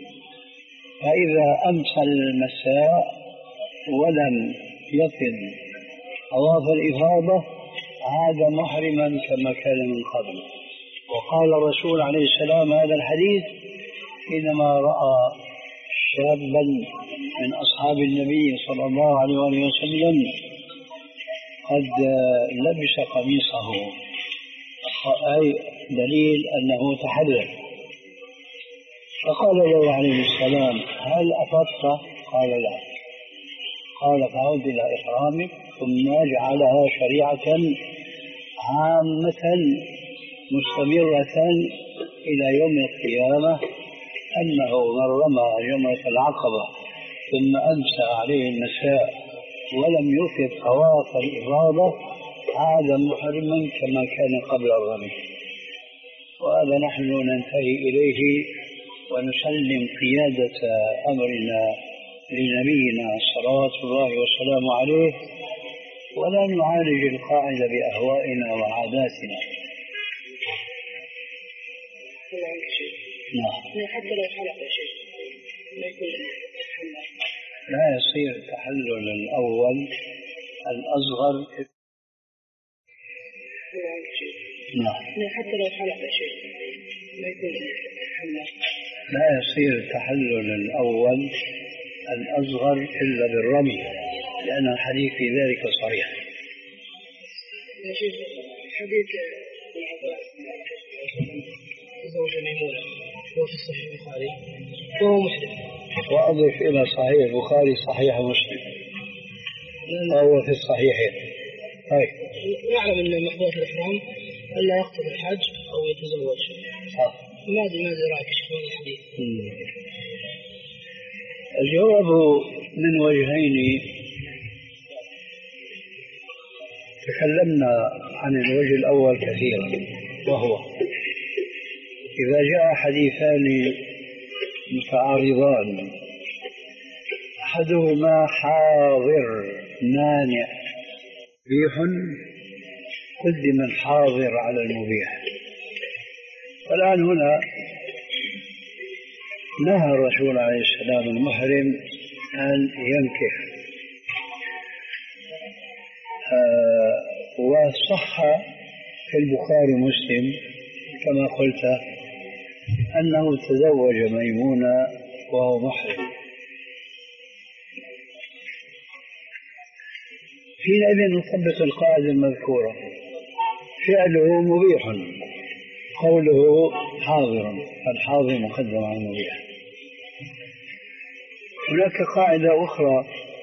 فإذا أمسى المساء ولم يفض طواف الإفاضة عاد محرما كما كان من قبل. وقال الرسول عليه السلام هذا الحديث حينما رأى شابا من أصحاب النبي صلى الله عليه وسلم قد لبس قميصه، أي دليل أنه تحلل، فقال له عليه السلام: هل أفضت؟ قال: لا. قال: فعود إلى إحرامك، ثم جعلها شريعة عامة مستمرة إلى يوم القيامة، أنه من رمى جمرة العقبة ثم أمسى عليه المساء ولم يفض طواف الإفاضة عاد محرما كما كان قبل الرمي. وهذا نحن ننتهي إليه ونسلم قيادة أمرنا لنبينا صلوات الله وسلامه عليه، ولا نعالج القاعدة بأهوائنا وعاداتنا. نعم. حتى لو حلق شيء لا يكون لا يصير التحلل الأول الأصغر. نعم. حتى لو حلق شيء لا يكون لا يصير التحلل الأول الأصغر إلا بالرمي، لأن الحديث في ذلك صريح. يا شيخ، حديث زوج ميمونة هو في صحيح البخاري وهو محدث، وأضف إلى صحيح البخاري صحيح مسلم وهو في الصحيحين. طيب، نعلم أن محظورات الإحرام ألا يقتضي الحج أو يتزوج. صح. ماذا ماذا رأيك في هذا الحديث؟ الجواب من وجهين. تكلمنا عن الوجه الأول كثيرا، وهو إذا جاء حديثان متعارضان أحدهما حاضر مانع مبيح قدم الحاضر على المبيح. والآن هنا نهى الرسول عليه السلام المحرم أن ينكح. آه وصح في البخاري ومسلم كما قلت أنه تزوج ميمونة وهو محرم. حينئذ نطبق القاعدة المذكورة: فعله مبيح، قوله حاضر، الحاضر مقدم على المبيح. هناك قاعدة أخرى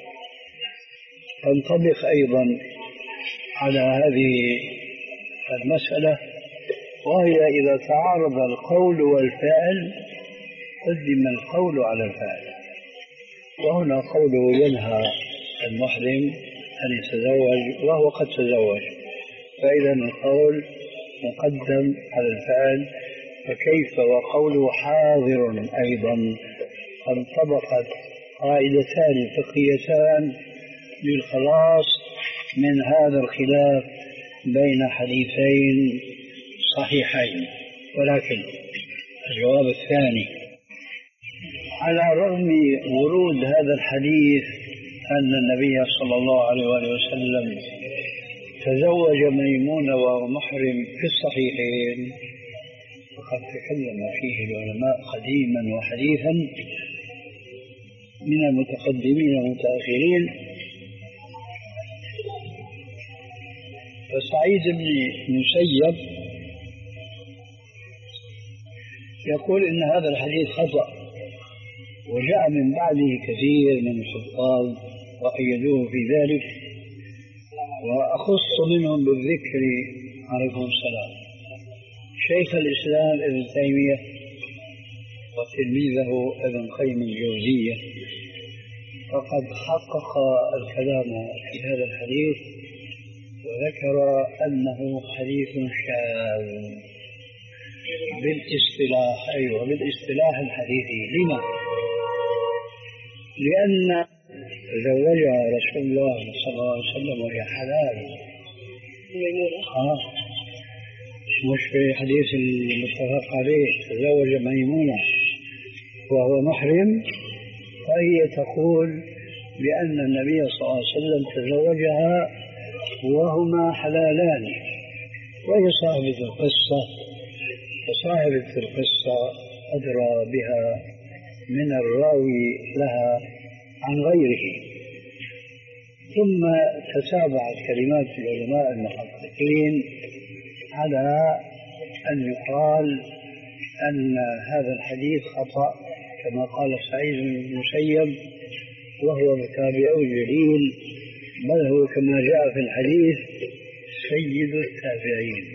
تنطبق أيضا على هذه المسألة، وهي إذا تعارض القول والفعل قدم القول على الفعل. وهنا قوله ينهى المحرم أن يتزوج وهو قد تزوج، فإذا القول مقدم على الفعل، فكيف وقوله حاضر أيضا؟ انطبقت قاعدتان فقهيتان للخلاص من هذا الخلاف بين حديثين صحيحين. ولكن الجواب الثاني: على رغم ورود هذا الحديث أن النبي صلى الله عليه وسلم تزوج ميمونة وهو محرم في الصحيحين، وقد تكلم فيه العلماء قديما وحديثا من المتقدمين والمتأخرين، فسعيد بن المسيب يقول إن هذا الحديث خطأ، وجاء من بعده كثير من الحفاظ وأيدوه في ذلك، وأخص منهم بالذكر عليكم السلام شيخ الإسلام ابن تيمية وتلميذه ابن قيم الجوزية، فقد حقق الكلام في هذا الحديث وذكر أنه حديث شاذ بالاصطلاح. أيوة بالاصطلاح الحديثي. لما؟ لأن زوجها رسول الله صلى الله عليه وسلم وهي حلال. آه. مش في حديث المتفق عليه تزوج ميمونة وهو محرم، فهي تقول بأن النبي صلى الله عليه وسلم تزوجها وهما حلالان، وهي صاحبة القصة، وصاحبة القصة أدرى بها من الراوي لها عن غيره. ثم تتابعت كلمات العلماء المحققين على أن يقال أن هذا الحديث خطأ كما قال سعيد بن المسيب، وهو متابع جليل، بل هو كما جاء في الحديث سيد التابعين.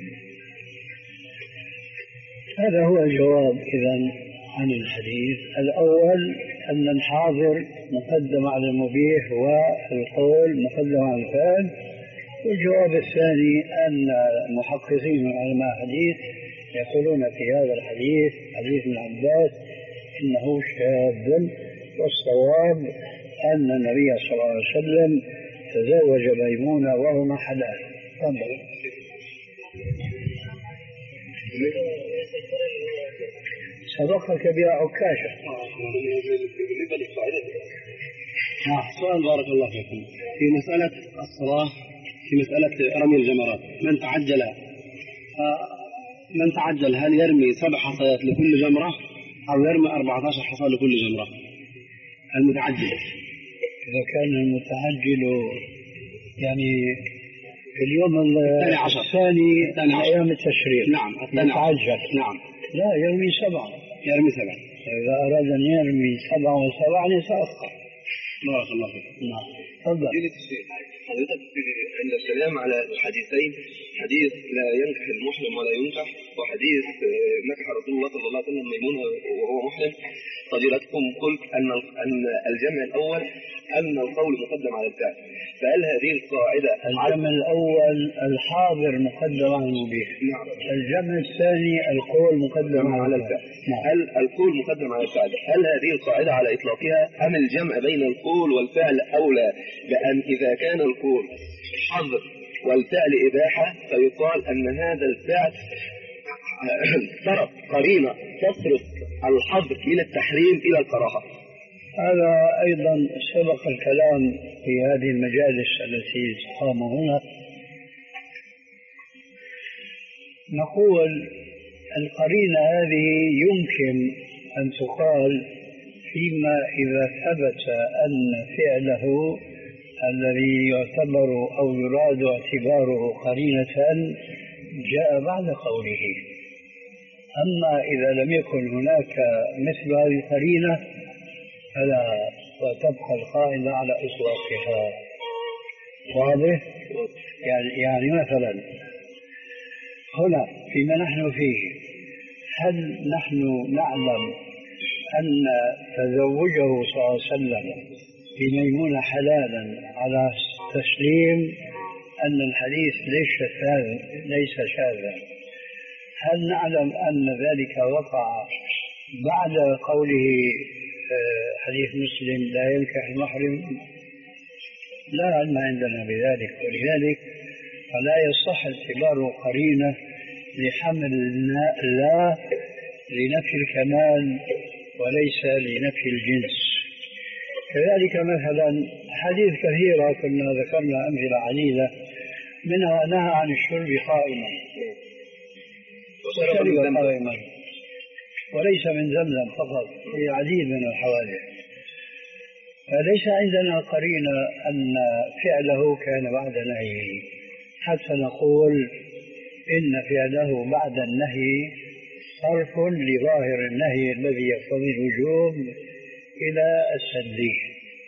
هذا هو الجواب إذن عن الحديث الأول، أن الحاضر مقدم على المبيح والقول مقدم على الفعل. والجواب الثاني أن المحققين من علماء الحديث يقولون في هذا الحديث حديث ابن عباس إنه شاذ، والصواب أن النبي صلى الله عليه وسلم تزوج ميمونة وهما حلال. تفضل. سبقك بها عكاشة. نعم. سؤال بارك الله فيكم في مسألة الصلاة، في مسألة رمي الجمرات، من تعجل من تعجل هل يرمي سبع حصيات لكل جمرة أو يرمي أربعة عشر حصى لكل جمرة؟ المتعجل إذا كان المتعجل يعني في اليوم الثاني عشر الثاني من أيام التشريق، نعم متعجل، نعم، لا يرمي سبعة، يرمي سبعة. إذا أراد أن يرمي سبعة وسبعة يتأخر. بارك الله فيك. نعم. تفضل. حضرتك عند الكلام على الحديثين، حديث لا ينكح المحرم ولا ينكح، وحديث نكح رسول الله صلى الله عليه وسلم ميمونة وهو محرم، فضيلتكم قلت أن أن الجمع الأول أن القول مقدم على الفعل، فهل هذه القاعدة الجمع الأول الحاضر مقدم على المبيح؟ نعم. الجمع الثاني القول مقدم على الفعل. نعم. هل القول مقدم على الفعل، هل هذه القاعدة على إطلاقها أم الجمع بين القول والفعل أولى؟ بأن إذا كان القول حظر والفعل إباحة فيقال أن هذا الفعل طرف قرينة تصرف الحظر من التحريم إلى الكراهة. هذا أيضا سبق الكلام في هذه المجالس التي تقام هنا. نقول القرينة هذه يمكن أن تقال فيما إذا ثبت أن فعله الذي يعتبر أو يراد اعتباره قرينة جاء بعد قوله. أما إذا لم يكن هناك مثل هذه القرينة فلا، وتبقى القاعدة على إطلاقها. واضح؟ يعني, يعني مثلا هنا فيما نحن فيه، هل نحن نعلم أن تزوجه صلى الله عليه وسلم بميمونة حلالا على تسليم أن الحديث ليس شاذا ليس شاذا؟ هل نعلم أن ذلك وقع بعد قوله حديث مسلم لا ينكح المحرم؟ لا علم عندنا بذلك، ولذلك فلا يصح اعتباره قرينة لحمل لا لنفي الكمال وليس لنفي الجنس. كذلك مثلا حديث كثيرة كنا ذكرنا أمثلة عديدة منها نهى عن الشرب قائما، شرب قائما وليس من زمزم فقط، في عديد من الحوادث. فليس عندنا قرينة أن فعله كان بعد نهيه حتى نقول إن فعله بعد النهي صرف لظاهر النهي الذي يقتضي الوجوب إلى التنزيه.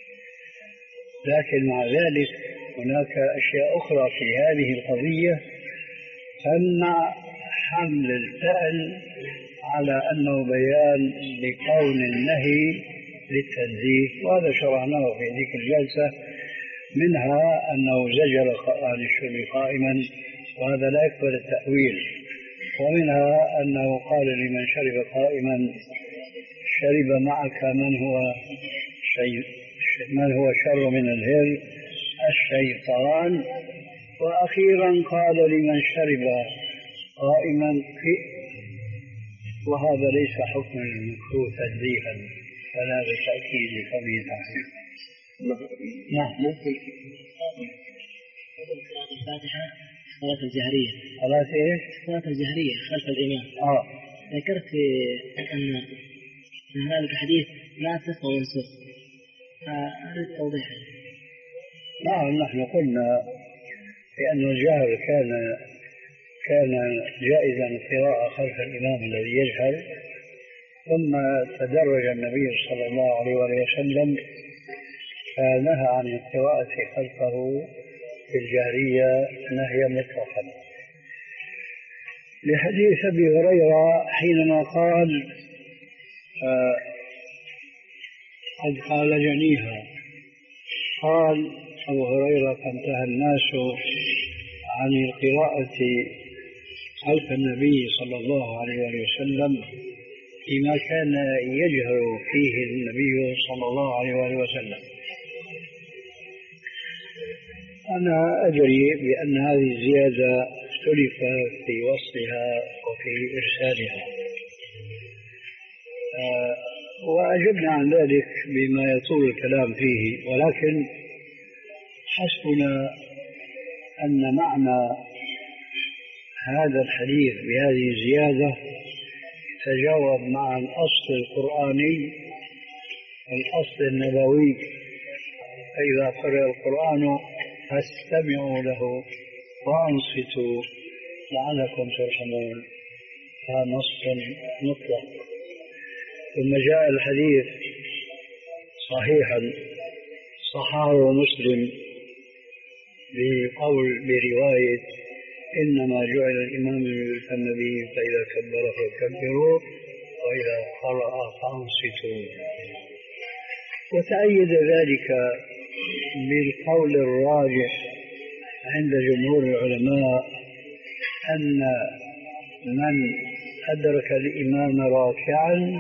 لكن مع ذلك هناك أشياء أخرى في هذه القضية تمنع حمل الفعل على أنه بيان لكون النهي للتنزيه، وهذا شرعناه في ذيك الجلسة. منها أنه زجر عن الشرب قائما، وهذا لا يقبل التأويل. ومنها أنه قال لمن شرب قائما شرب معك من هو شيء من هو شر من الهر الشيطان. وأخيرا قال لمن شرب قائما، وهذا ليس حكم المكروه تنزيها، فلا بالتأكيد لقوله تعالى. نعم. ممكن الفاتحة صلاة الجهرية. صلاة إيه؟ صلاة الجهرية خلف الإمام. آه. ذكرت أن هنالك حديث لا تصح وينسخ، أريد توضيح. نعم، نحن قلنا بأن الجهر كان كان جائزا القراءة خلف الإمام الذي يجهر، ثم تدرج النبي صلى الله عليه وسلم فنهى عن القراءة خلفه في الجهرية نهيا مطلقا، لحديث أبي هريرة حينما قال آه قد قال جنيها، قال أبو هريرة فانتهى الناس عن القراءة خلف النبي صلى الله عليه وسلم فيما كان يجهر فيه النبي صلى الله عليه وسلم. أنا أدري بأن هذه الزيادة اختلف في وصلها وفي إرسالها، أه وأجبنا عن ذلك بما يطول الكلام فيه، ولكن حسبنا أن معنى هذا الحديث بهذه الزيادة تجاوب مع الأصل القرآني الأصل النبوي: فإذا قرأ القرآن فاستمعوا له وأنصتوا لعلكم ترحمون. هذا نص مطلق. ثم جاء الحديث صحيحا صححه مسلم بقول برواية إنما جعل الإمام ليؤتم به فإذا كبر فكبروا وإذا قرأ فأنصتوا. وتأيد ذلك بالقول الراجح عند جمهور العلماء أن من أدرك الإمام راكعا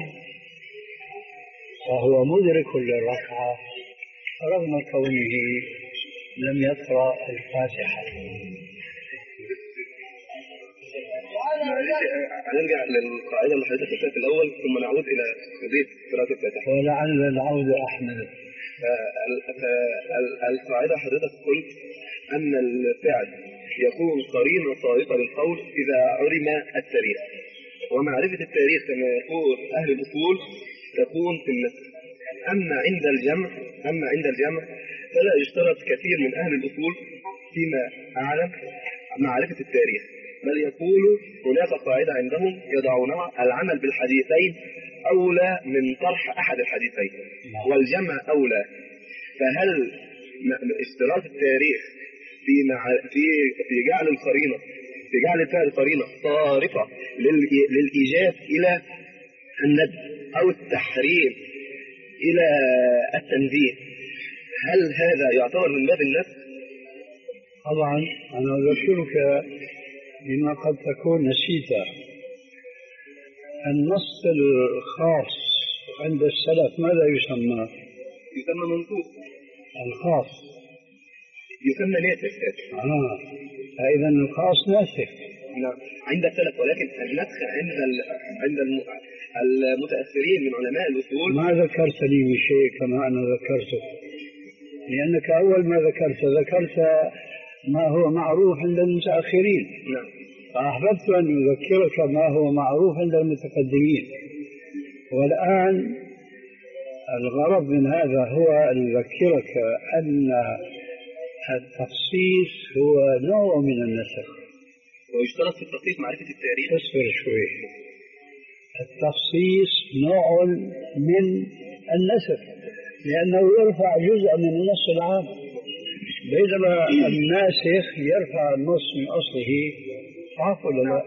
فهو مدرك للركعة رغم كونه لم يقرأ الفاتحة. هنرجع للقاعدة اللي حضرتك قلتها في الأول ثم نعود إلى قضية قراءة الفاتحة. ولعل العودة أحمد. القاعدة حضرتك قلت أن الفعل يكون قرينة صادقة للقول إذا علم التاريخ، ومعرفة التاريخ كما يقول أهل الأصول تكون في النسخ. أما عند الجمع أما عند الجمع فلا يشترط كثير من أهل الأصول فيما أعلم معرفة التاريخ، بل يقول هناك قاعدة عندهم يضعونها: العمل بالحديثين أولى من طرح أحد الحديثين، والجمع أولى. فهل اشتراط التاريخ في مع في في جعل القرينة في جعل الفعل قرينة صارفة للإيجاب إلى الندب أو التحريم إلى التنزيه، هل هذا يعتبر من باب النسخ؟ طبعا أنا أذكرك بما قد تكون نسيته. النص الخاص عند السلف ماذا يسمى؟ يسمى منصوص. الخاص يسمى ناسخ. آه فإذا الخاص ناسخ. نعم عند السلف، ولكن النسخ عند عند المتأخرين من علماء الأصول. ما ذكرتني بشيء كما أنا ذكرته، لأنك أول ما ذكرت ذكرت ما هو معروف عند المتأخرين. نعم. فأحببت أن أذكرك ما هو معروف عند المتقدمين، والآن الغرض من هذا هو أن أذكرك أن التخصيص هو نوع من النسخ. ويشترط في التخصيص معرفة التاريخ. اصبر شوي. التخصيص نوع من النسخ لأنه يرفع جزء من النص العام، بينما الناسخ يرفع النص من أصله. صح ولا لا؟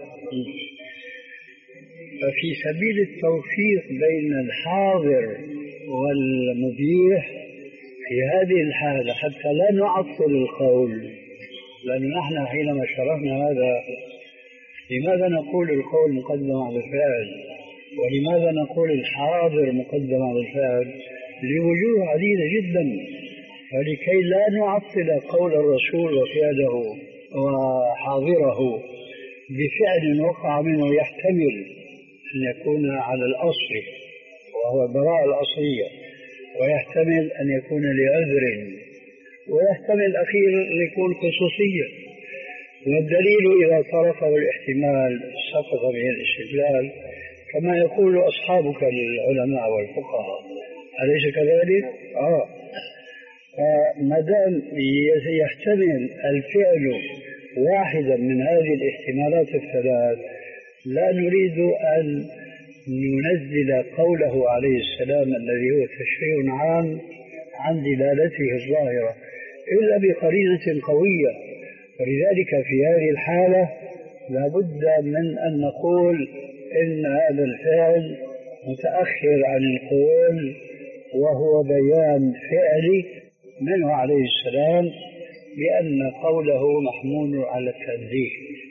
ففي سبيل التوفيق بين الحاضر والمبيح في هذه الحالة حتى لا نعطل القول، لأن نحن حينما شرحنا هذا لماذا نقول القول مقدم على الفعل، ولماذا نقول الحاضر مقدم على الفعل؟ لوجوه عديدة جدا، فلكي لا نعطل قول الرسول وفعله وحاضره بفعل وقع منه يحتمل أن يكون على الأصل وهو البراءة الأصلية، ويحتمل أن يكون لعذر، ويحتمل أخيرا أن يكون خصوصية. والدليل إذا طرقه الاحتمال سقط به الاستدلال كما يقول أصحابك العلماء والفقهاء، أليس كذلك؟ آه. فما دام يحتمل الفعل واحدا من هذه الاحتمالات الثلاث لا نريد أن ننزل قوله عليه السلام الذي هو تشريع عام عن دلالته الظاهرة إلا بقرينة قوية. ولذلك في هذه الحالة لابد من أن نقول إن هذا الفعل متأخر عن القول، وهو بيان فعلي منه عليه السلام بأن قوله محمول على التنزيه.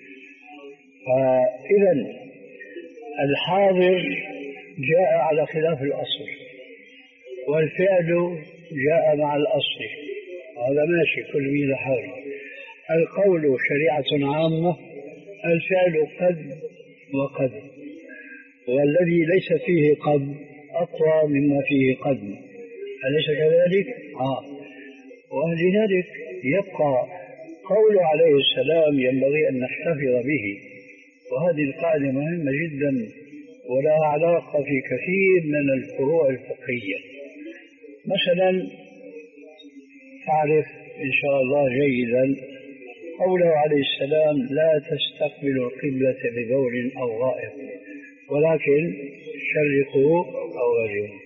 فإذا الحاضر جاء على خلاف الأصل، والفعل جاء مع الأصل، هذا ماشي كل ميل حال. القول شريعة عامة، الفعل قد وقد، والذي ليس فيه قد أقوى مما فيه قد، أليس كذلك؟ آه. ولذلك يبقى قول عليه السلام ينبغي أن نحتفظ به، وهذه القاعدة مهمة جدا ولها علاقة في كثير من الفروع الفقهية. مثلا تعرف إن شاء الله جيدا قوله عليه السلام لا تستقبلوا القبلة ببول أو غائط ولكن شرقوا أو غربوا.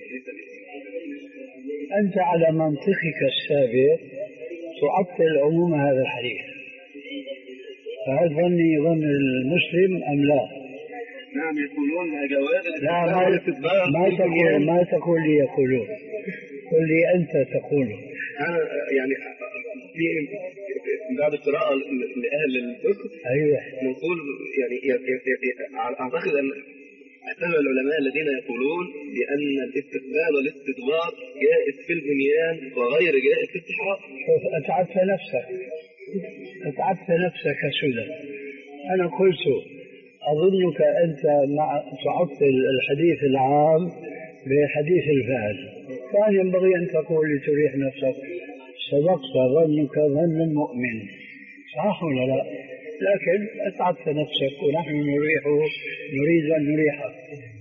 أنت على منطقك السابق تعطل عموم هذا الحديث، فهل ظني ظن المسلم أم لا؟ نعم يقولون جواز لا ما, ما تقول ما تقول لي يقولون، قل لي أنت تقول. أنا يعني في بعد قراءة لأهل الفقه أيوة نقول يعني أعتقد أن أكثر العلماء الذين يقولون بأن الاستقبال والاستدبار جائز في البنيان وغير جائز في الصحراء. أتعبت نفسك أتعبت نفسك سدى. أنا قلت أظنك أنت مع تعطل الحديث العام بحديث الفعل. كان ينبغي أن تقول لتريح نفسك صدقت ظنك ظن المؤمن، صح ولا لا؟ لكن أتعبت نفسك ونحن نريح نريد أن نريحك.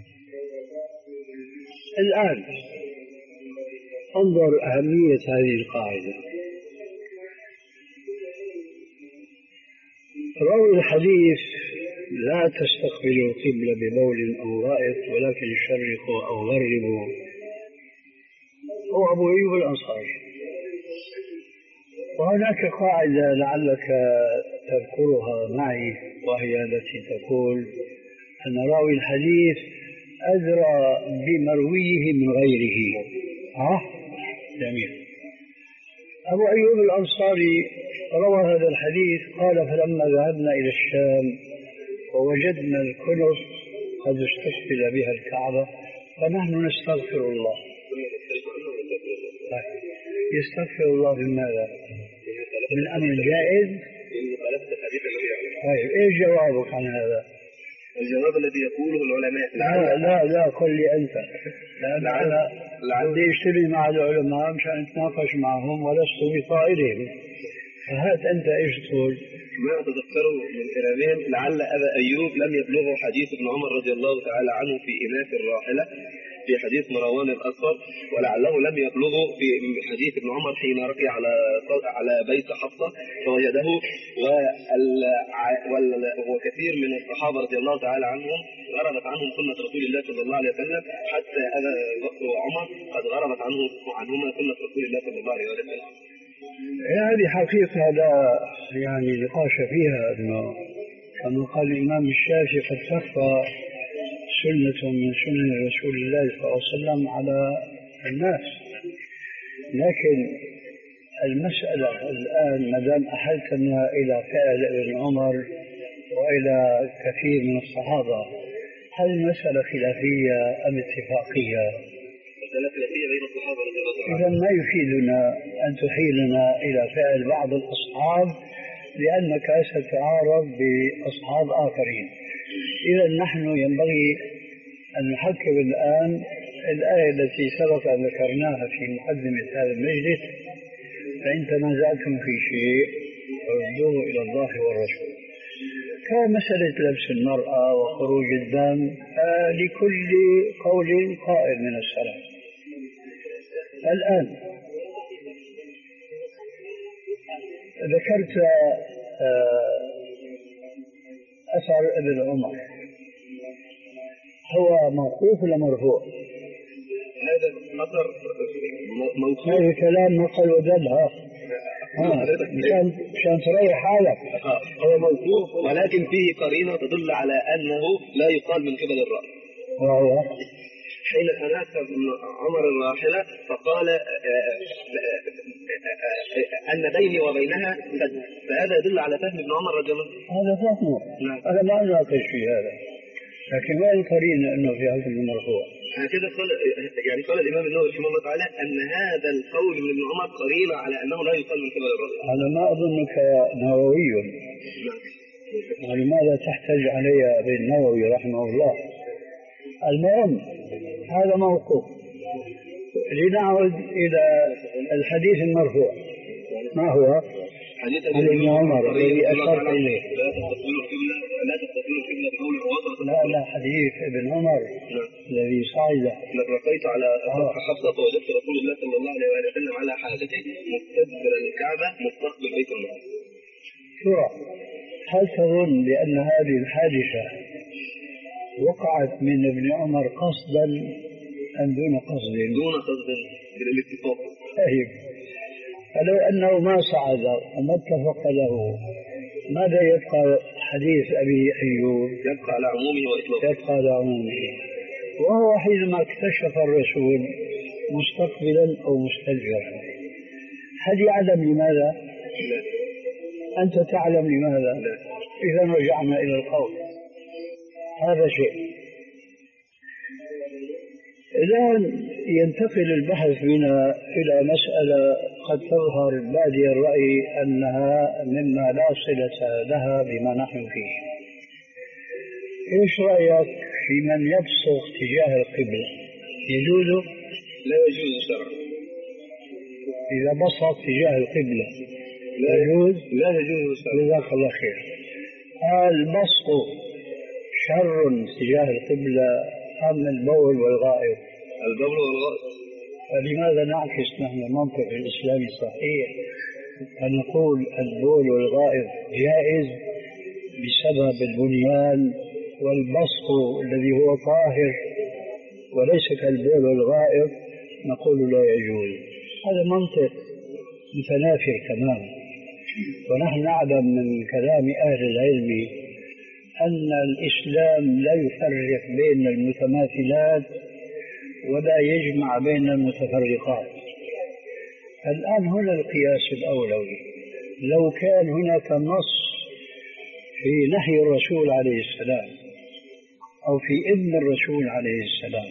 الآن انظر أهمية هذه القاعدة. راوي الحديث لا تستقبلوا القبلة ببول أو غائط ولكن شرقوا أو غربوا، هو أبو أيوب الأنصاري. وهناك قاعدة لعلك تذكرها معي، وهي التي تقول أن راوي الحديث أدرى بمرويه من غيره. ها؟ جميل. أبو أيوب الأنصاري روى هذا الحديث قال: فلما ذهبنا إلى الشام ووجدنا الكنف قد استقبل بها الكعبة فنحن نستغفر الله. يستغفر الله بماذا؟ من أمر جائز؟ طيب إيش جوابك عن هذا؟ الجواب الذي يقوله العلماء. لا لا لا قل لي أنت، لأن أنا بدي أجتمع مع العلماء مشان أتناقش معهم ولست بطائرهم، فهات أنت إيش تقول؟ ما أتذكره من كلامهم: لعل أبا أيوب لم يبلغه حديث ابن عمر رضي الله تعالى عنه في إناث الراحلة في حديث مروان الأصفر، ولعله لم يبلغه في حديث ابن عمر حين رقي على على بيت حفصة فوجده، وكثير من الصحابة رضي الله تعالى عنهم غربت عنهم سنة رسول الله صلى الله عليه وسلم، حتى أبا بكر وعمر قد غربت عنهم عنهما سنة رسول الله صلى الله عليه وسلم. هذه حقيقة لا يعني نقاش فيها، أنه كما قال الإمام الشافعي قد تخفى سنة من سنن رسول الله صلى الله عليه وسلم على الناس. لكن المسألة الآن ما دام أحلتنا إلى فعل ابن عمر وإلى كثير من الصحابة، هل المسألة خلافية أم اتفاقية؟ مسألة خلافية بين الصحابة رضي الله عنهم. إذا ما يفيدنا أن تحيلنا إلى فعل بعض الأصحاب لأنك ستعارض بأصحاب آخرين. إذا نحن ينبغي أن نحكم الآن الآية التي سبق أن ذكرناها في مقدمة هذا المجلس: فإن تنازعتم في شيء فردوه إلى الله والرسول. كمسألة لبس المرأة وخروج الدم لكل قول قائل من السلف. الآن ذكرت أثر ابن عمر، هو موقوف ولا مرفوع؟ هذا أثر موقوف. هذا كلام نقل ودل. ها مشان مشان تريح حالك. هو موقوف ولكن فيه قرينة تدل على أنه لا يقال من قبل الرأي. وهو حين أناس عمر الراحلة فقال أن بيني وبينها سد، فهذا يدل على فهم ابن عمر رضي الله عنه. هذا فهمه. أنا ما أناقش في هذا، لكن وين القرينة أنه في هذا المرفوع؟ هكذا قال يعني قال الإمام النووي رحمه الله تعالى أن هذا القول من ابن عمر قرينة على أنه لا يقال من قبل الرأي. أنا ما أظنك نووي. ولماذا تحتج علي بالنووي رحمه الله؟ المهم هذا موقوف. لنعود إلى الحديث المرفوع. ما هو؟ حديث ابن عمر الذي أشرت إليه. لا تستقبلوا القبلة لا تستقبلوا القبلة بقول ووصلت. لا لا حديث ابن عمر الذي صعد. لقد رقيت على سطح حفصة فوجدت رسول الله صلى الله عليه وسلم على حاجته مستدبر الكعبة مستقبل بيت المقدس. ترى هل تظن بأن هذه الحادثة وقعت من ابن عمر قصدا أم دون قصد؟ دون قصد بالاتفاق. طيب فلو أنه ما صعد وما اتفق له ماذا يبقى حديث أبي أيوب؟ يبقى على عمومه وإطلاقه. يبقى على عمومه. وهو حينما اكتشف الرسول مستقبلا أو مستدبرا، هل يعلم لماذا؟ لا. أنت تعلم لماذا؟ لا. إذا رجعنا إلى القول. هذا شيء. الآن ينتقل البحث بنا إلى مسألة قد تظهر بادي الرأي أنها مما لا صلة لها بما نحن فيه. إيش رأيك في من يبصق تجاه القبلة؟ يجوز؟ لا يجوز شرعا. إذا بصق تجاه القبلة لا يجوز؟ لا يجوز شرعا. جزاك الله خير. البصق شر تجاه القبلة أم البول والغائط؟ البول والغائط. فلماذا نعكس نحن المنطق الإسلامي الصحيح أن نقول البول والغائط جائز بسبب البنيان، والبصق الذي هو طاهر وليس كالبول والغائط نقول لا يجوز؟ هذا منطق متنافر تماما. ونحن نعلم من كلام أهل العلم أن الإسلام لا يفرق بين المتماثلات ولا يجمع بين المتفرقات. الآن هنا القياس الأولوي. لو كان هناك نص في نهي الرسول عليه السلام أو في إذن الرسول عليه السلام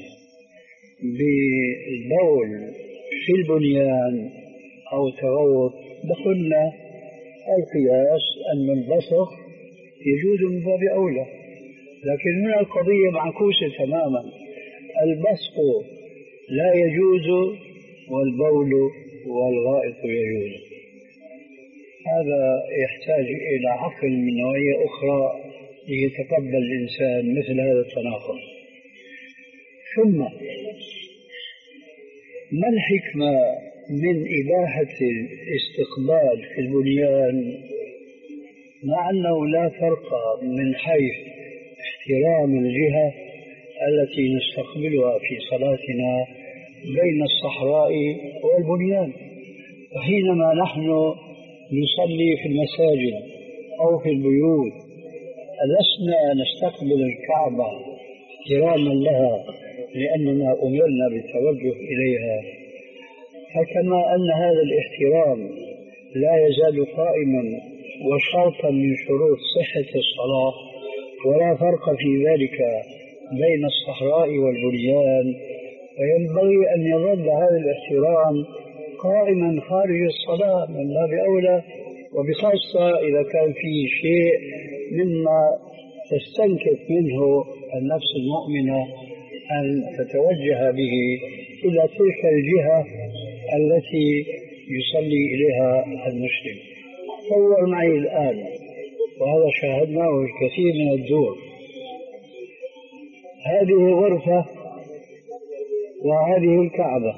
بالبول في البنيان أو تغوط لقلنا القياس أن البصق يجوز من باب أولى. لكن هنا القضية معكوسة تماما، البصق لا يجوز والبول والغائط يجوز. هذا يحتاج إلى عقل من نوعية أخرى ليتقبل الإنسان مثل هذا التناقض. ثم ما الحكمة من إباحة الاستقبال في البنيان مع أنه لا فرق من حيث احترام الجهة التي نستقبلها في صلاتنا بين الصحراء والبنيان؟ وحينما نحن نصلي في المساجد أو في البيوت ألسنا نستقبل الكعبة احتراما لها لأننا أمرنا بالتوجه إليها؟ فكما أن هذا الاحترام لا يزال قائما وشرطا من شروط صحة الصلاة، ولا فرق في ذلك بين الصحراء والبنيان، وينبغي أن يظل هذا الاحترام قائما خارج الصلاة من باب أولى، وبخاصة إذا كان فيه شيء مما تستنكف منه النفس المؤمنة أن تتوجه به إلى تلك الجهة التي يصلي إليها المسلم. تصور معي الآن، وهذا شاهدناه الكثير من الدول، هذه غرفة وهذه الكعبة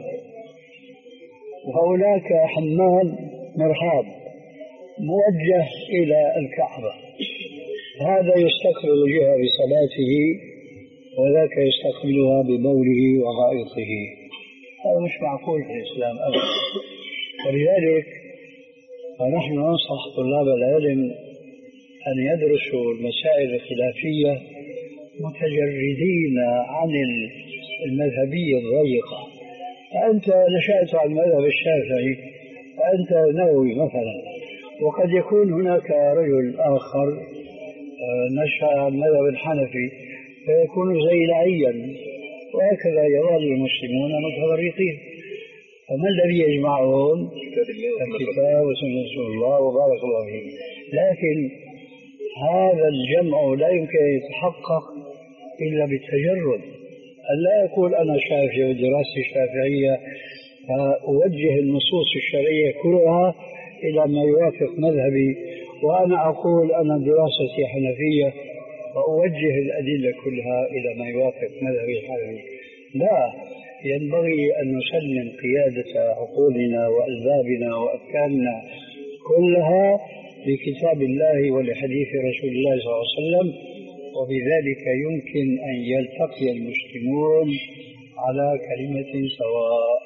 وهناك حمام مرحاض موجه إلى الكعبة، هذا يستقبل الجهة بصلاته وذاك يستقبلها ببوله وغائطه. هذا مش معقول في الإسلام أبدا. ولذلك فنحن ننصح طلاب العلم أن يدرسوا المسائل الخلافية متجردين عن المذهبية الضيقة. فأنت نشأت على المذهب الشافعي فأنت نووي مثلا، وقد يكون هناك رجل آخر نشأ على المذهب الحنفي فيكون زيلعيا، وهكذا يظل المسلمون متفرقين. فما الذي يجمعهم؟ الكتاب وسنة رسول الله وبارك الله فيه. لكن هذا الجمع لا يمكن أن يتحقق إلا بالتجرد، أن لا يقول أنا شافعي ودراستي شافعية فأوجه النصوص الشرعية كلها إلى ما يوافق مذهبي، وأنا أقول أنا دراستي حنفية فأوجه الأدلة كلها إلى ما يوافق مذهبي الحنفي. لا، ينبغي أن نسلم قيادة عقولنا وألبابنا وأفكارنا كلها لكتاب الله ولحديث رسول الله صلى الله عليه وسلم، وبذلك يمكن أن يلتقي المسلمون على كلمة سواء.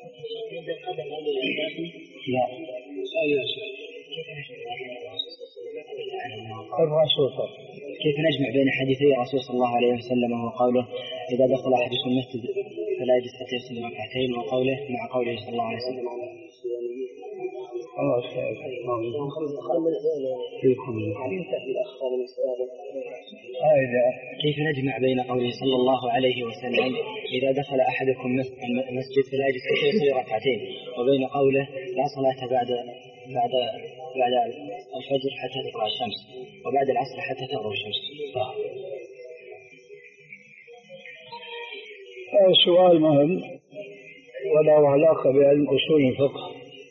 لا ارفع صوتك. كيف نجمع بين حديثي الرسول صلى الله عليه وسلم وهو قوله إذا دخل أحدكم المسجد فلا يجلس حتى يصلي ركعتين، وقوله مع قوله صلى الله عليه وسلم خلاص كيف نجمع بين قوله صلى الله عليه وسلم إذا دخل أحدكم المسجد فلا يجلس حتى يصلي ركعتين، وبين قوله لا صلاة بعد بعد بعد الفجر حتى تطلع الشمس، وبعد العصر حتى تغرب الشمس؟ هذا سؤال مهم وله علاقة بعلم أصول الفقه.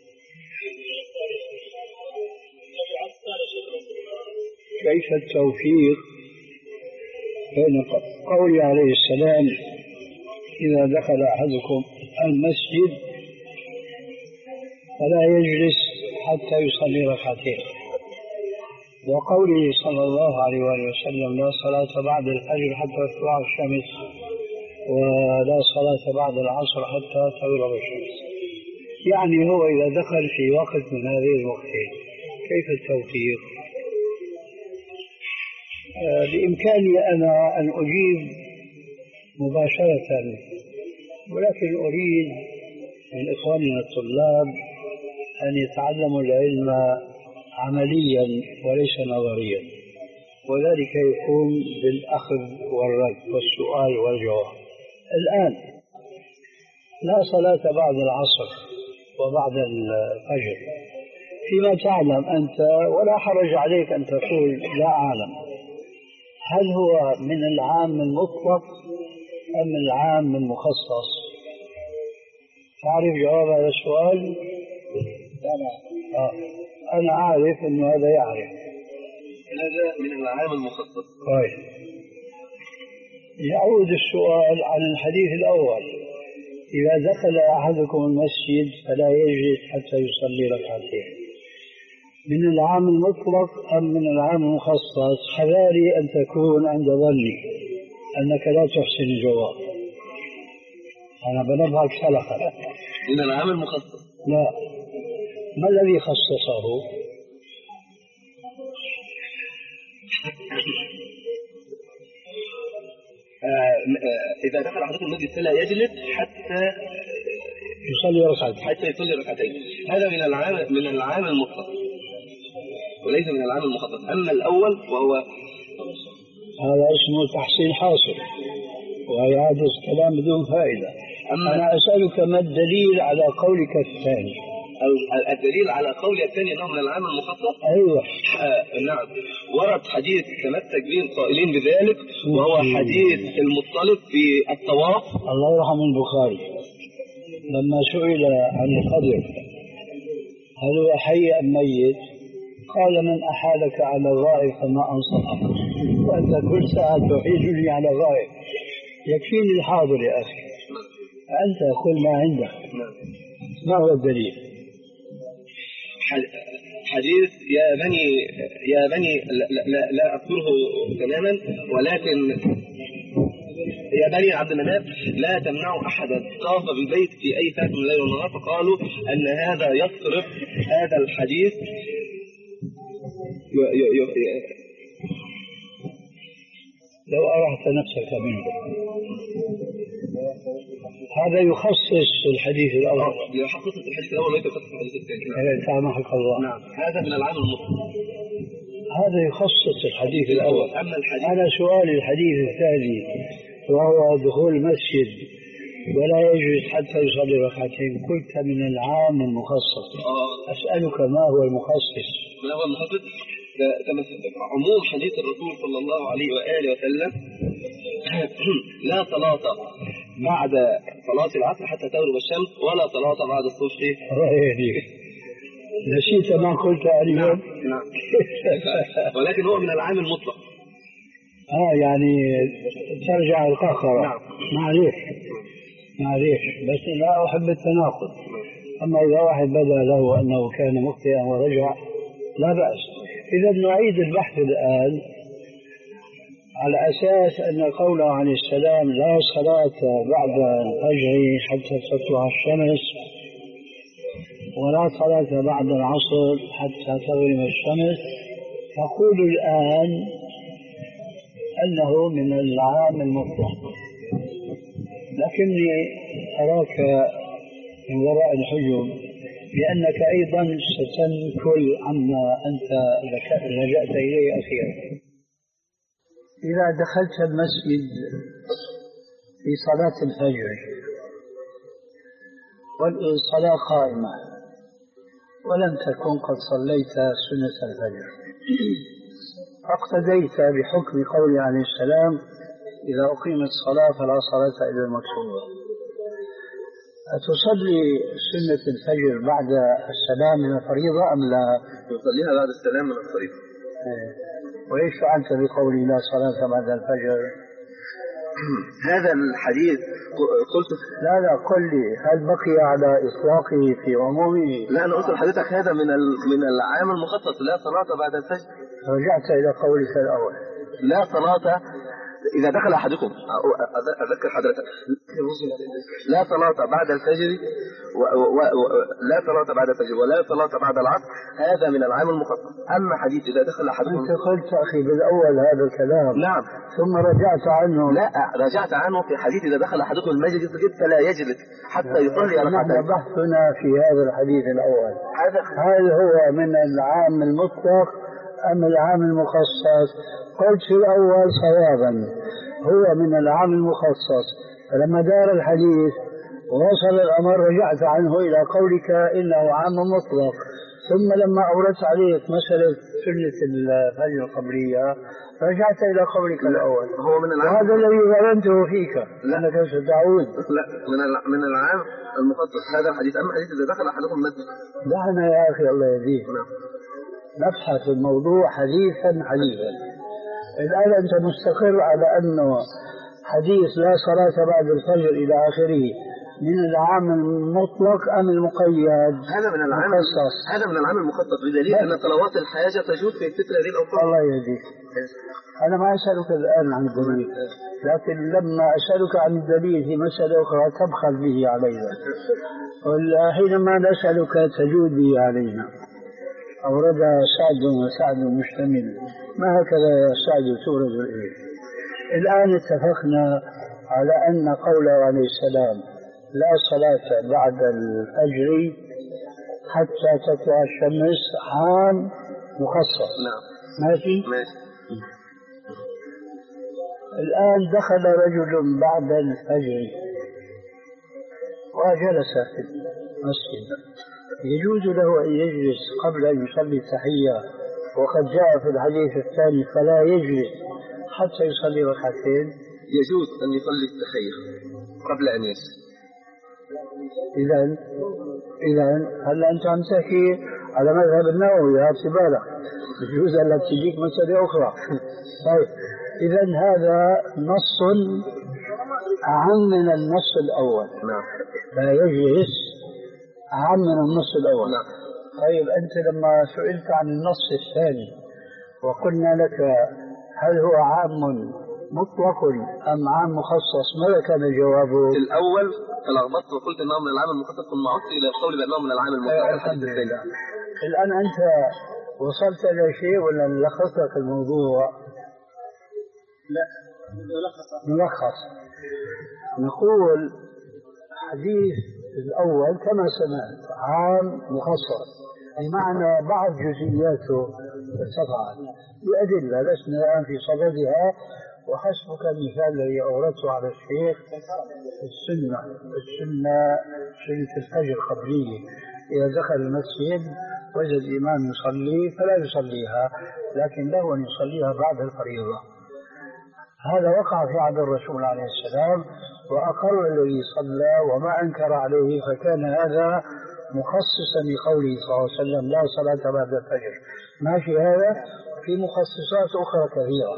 كيف التوفيق بين قوله عليه السلام إذا دخل أحدكم المسجد فلا يجلس حتى يصلي ركعتين، وقوله صلى الله عليه وسلم لا صلاة بعد الفجر حتى تطلع الشمس ولا صلاة بعد العصر حتى تغرب الشمس. يعني هو إذا دخل في وقت من هذه الوقتين كيف التوفيق؟ آه بإمكاني أنا أن أجيب مباشرة، ولكن أريد من إخواننا الطلاب أن يتعلموا العلم عمليا وليس نظريا، وذلك يكون بالأخذ والرد والسؤال والجواب. الآن لا صلاة بعد العصر وبعد الفجر، فيما تعلم أنت ولا حرج عليك أن تقول لا أعلم، هل هو من العام المطلق أم من العام المخصص؟ تعرف جواب هذا السؤال؟ آه. أنا أعرف أن هذا يعرف. هذا من العام المخصص. طيب، يعود السؤال عن الحديث الأول إذا دخل أحدكم المسجد فلا يجلس حتى يصلي ركعتين، من العام المطلق أم من العام المخصص؟ حذاري أن تكون عند ظني أنك لا تحسن الجواب، أنا بنبهك سلفا. من العام المخصص؟ لا، ما الذي خصصه؟ إذا دخل أحدكم المسجد فلا يجلس حتى يصلي ركعتين حتى يصلي ركعتين. هذا من العام من العام المطلق وليس من العام المخصص. أما الأول وهو هذا اسمه تحصيل حاصل وإعادة كلام بدون فائدة. أما أنا أسألك ما الدليل على قولك الثاني؟ الدليل على قولي الثاني أنه من العام المخصص. أيوة. آه نعم، ورد حديث تمسك به القائلين بذلك وهو حديث المطلب في الطواف. الله يرحم البخاري لما سئل عن الخضر هل هو حي أم ميت قال من أحالك على الغائب فما أنصحك، وأنت كل ساعة تحيلني على الغائب، يكفيني الحاضر يا أخي، أنت قل ما عندك. ما هو الدليل؟ حديث يا بني يا بني لا, لا, لا أذكره تماما، ولكن يا بني عبد المناف لا تمنعوا أحدا طاف ببيت في أي ساعة من الليل والنهار، فقالوا أن هذا يصرف هذا الحديث ي ي ي لو أرحت نفسك منه. هذا يخصص الحديث الأول. يخصص الحديث الأول وليس يخصص الحديث الثاني. سامحك الله. نعم، هذا من العام المطلق. هذا يخصص الحديث الأول. أما الحديث أنا سؤالي الحديث الثاني وهو دخول المسجد ولا يجلس حتى يصلي ركعتين، قلت من العام المخصص. آه. أسألك ما هو المخصص؟ ما هو المخصص؟ عموم حديث الرسول صلى الله عليه وآله وسلم لا صلاة بعد صلاة العصر حتى تغرب الشمس ولا صلاة بعد الصبح. نسيت ما قلت اليوم. نعم. نعم. ولكن هو من العام المطلق. اه يعني ترجع القهقرة. نعم. معليش معليش بس لا أحب التناقض. أما إذا واحد بدا له أنه كان مخطئا ورجع لا بأس. إذا نعيد البحث الآن على أساس أن قوله عليه السلام لا صلاة بعد الفجر حتى تطلع الشمس ولا صلاة بعد العصر حتى تغرب الشمس، تقول الآن أنه من العام المطلق، لكني أراك من وراء الحجب لأنك أيضا ستنكل عما أنت لجأت إليه أخيرا. إذا دخلت المسجد في صلاة الفجر والصلاة قائمة ولم تكن قد صليت سنة الفجر، فاقتديت بحكم قوله عليه السلام إذا أقيمت الصلاة فلا صلاة إلا المكتوبة. أتصلي سنة الفجر بعد السلام من الفريضة أم لا؟ يصليها بعد السلام من الفريضة. وإيش فعلت بقولي لا صلاة بعد الفجر؟ هذا الحديث قلت لا لا قل لي هل بقي على إطلاقه في عمومه؟ لا، أنا قلت لحضرتك هذا من من العام المخصص، لا صلاة بعد الفجر. رجعت إلى قولك الأول لا صلاة إذا دخل أحدكم، أذكر حضرتك، لا صلاة بعد الفجر و... و... و... لا صلاة بعد الفجر ولا صلاة بعد العصر، هذا من العام المخصص. أما حديث إذا دخل أحدكم، أنت قلت أخي بالأول هذا الكلام. نعم. ثم رجعت عنه. لا، رجعت عنه في حديث إذا دخل أحدكم المسجد فلا يجلس حتى يصلي ركعتين. نحن بحثنا في هذا الحديث الأول، هل هو من العام المطلق أم العام المخصص؟ قلت في الأول صوابا هو من العام المخصص، فلما دار الحديث ووصل الأمر رجعت عنه إلى قولك إنه عام مطلق. ثم لما أوردت عليك مسألة سنة الفجر القبلية رجعت إلى قولك الأول. هو من العام، وهذا الذي ظننته فيك أنك ستعود. لا، من من العام المخصص هذا الحديث. أما حديث إذا دخل أحدكم المسجد، دعنا يا أخي الله يهديك نبحث الموضوع حديثا حديثا. الآن أنت مستقر على أنه حديث لا صلاة بعد الفجر إلى آخره من العام المطلق أم المقيد؟ هذا من العام المخصص. هذا من العام المخصص بدليل أن صلوات الحاجة تجوز في ستة هذه الأوقات. الله يهديك. أنا ما أسألك الآن عن الدليل، لكن لما أسألك عن الدليل في مسألة أخرى تبخل به علينا، وحينما نسألك تجود به علينا. أورد سعد وسعد مشتمل، ما هكذا يا سعد تورد إليه. الآن اتفقنا على أن قوله عليه السلام لا صلاة بعد الفجر حتى تطلع الشمس عام مخصص. نعم. ماشي؟ ماشي. الآن دخل رجل بعد الفجر وجلس في المسجد، يجوز له أن يجلس قبل أن يصلي التحية، وقد جاء في الحديث الثاني فلا يجلس حتى يصلي ركعتين. يجوز أن يصلي التحية قبل أن يجلس. إذا إذا هلا أنت عم تحكي على مذهب النووي، هذا بالك بجوز أن تجيك مسألة أخرى. طيب إذا هذا نص أعم من النص الأول. نعم. لا يجلس أعم من النص الأول. نعم. طيب أنت لما سئلت عن النص الثاني وقلنا لك هل هو عام مطلق أم عام مخصص، ماذا كان جوابه؟ الأول تلخبطت وقلت إنه من العام المخصص، ثم عدت إلى القول بأنه من العام المطلق. الحمد لله. الآن أنت وصلت إلى شيء ولا لخصت لك الموضوع؟ لا، ملخص. نقول حديث الأول كما سمعت عام مخصص، بمعنى بعض جزئياته ارتفعت بأدلة لسنا الآن في صددها، وحسبك المثال الذي أوردته على الشيخ السنة السنة سنة الفجر قبلية، إذا دخل المسجد وجد الإمام يصلي فلا يصليها، لكن له أن يصليها بعد الفريضة. هذا وقع في عهد الرسول عليه السلام، وأقر الذي صلى وما أنكر عليه، فكان هذا مخصصا لقوله صلى الله عليه وسلم لا صلاة بعد الفجر. ماشي. هذا في مخصصات أخرى كثيرة.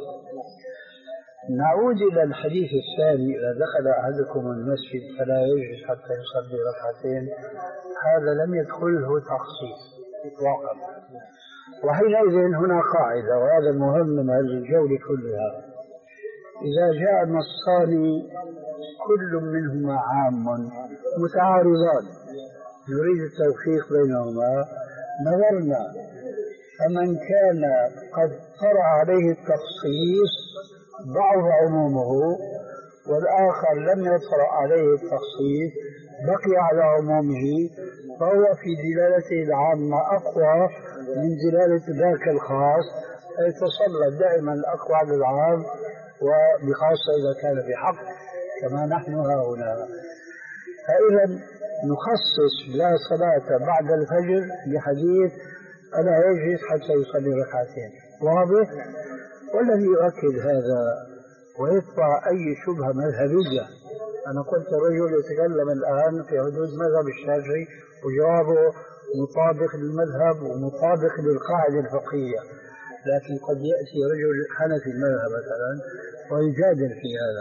نعود إلى الحديث الثاني إذا دخل أحدكم المسجد فلا يجلس حتى يصلي ركعتين، هذا لم يدخله تخصيص إطلاقا. وحينئذ هنا قاعدة، وهذا المهم من هذه الجولة كلها: إذا جاء النصان كل منهما عام متعارضان نريد التوفيق بينهما، نظرنا فمن كان قد طرأ عليه التخصيص ضعف عمومه، والآخر لم يطرأ عليه التخصيص بقي على عمومه، فهو في دلالته العامة أقوى من دلالة ذاك الخاص، فيتصلى دائما الأقوى على العام، وبخاصة إذا كان بحق كما نحن هنا. فإذا نخصص لا صلاة بعد الفجر بحديث ألا يجلس حتى يصلي ركعتين، واضح؟ والذي يؤكد هذا ويطلع أي شبهة مذهبية. أنا قلت رجل يتكلم الآن في حدود مذهب الشافعي وجوابه مطابق للمذهب ومطابق للقاعدة الفقهية، لكن قد يأتي رجل حنفي المذهب مثلا ويجادل في هذا.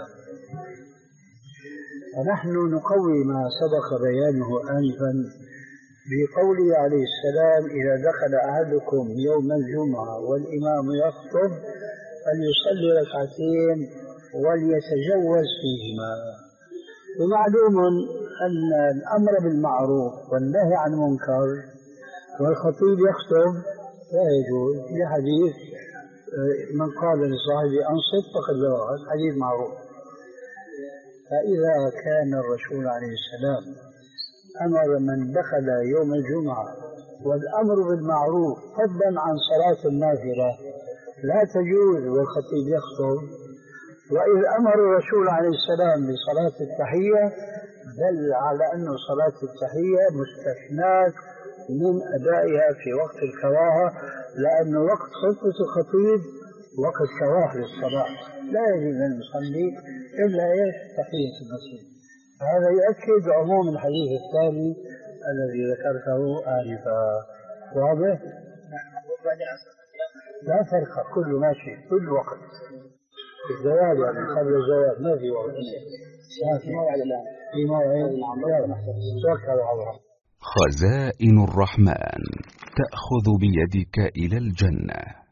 ونحن نقوي ما سبق بيانه آنفا بقوله عليه السلام: إذا دخل أحدكم يوم الجمعة والإمام يخطب فليصلي ركعتين وليتجوز فيهما. ومعلوم أن الأمر بالمعروف والنهي عن المنكر والخطيب يخطب لا يجوز، لحديث من قال لصاحبه أنصت فقد لغى، حديث معروف. فإذا كان الرسول عليه السلام أمر من دخل يوم الجمعة والأمر بالمعروف فضلا عن صلاة النافلة لا تجوز والخطيب يخطب، وإذ أمر الرسول عليه السلام بصلاة التحية دل على أن صلاة التحية مستثناة من أدائها في وقت الكراهة، لأن وقت خطبة الخطيب وقت كراهة للصلاة، لا يجوز أن يصلي إلا إيش؟ تحية المسجد. هذا يؤكد عموم الحديث الثاني الذي ذكرته آنفا. واضح؟ لا فرق، كل ماشي كل وقت. الزواج يعني قبل الزواج ما في وقت، في موعد الآن في موعد. توكل على الله. خزائن الرحمن تأخذ بيدك إلى الجنة.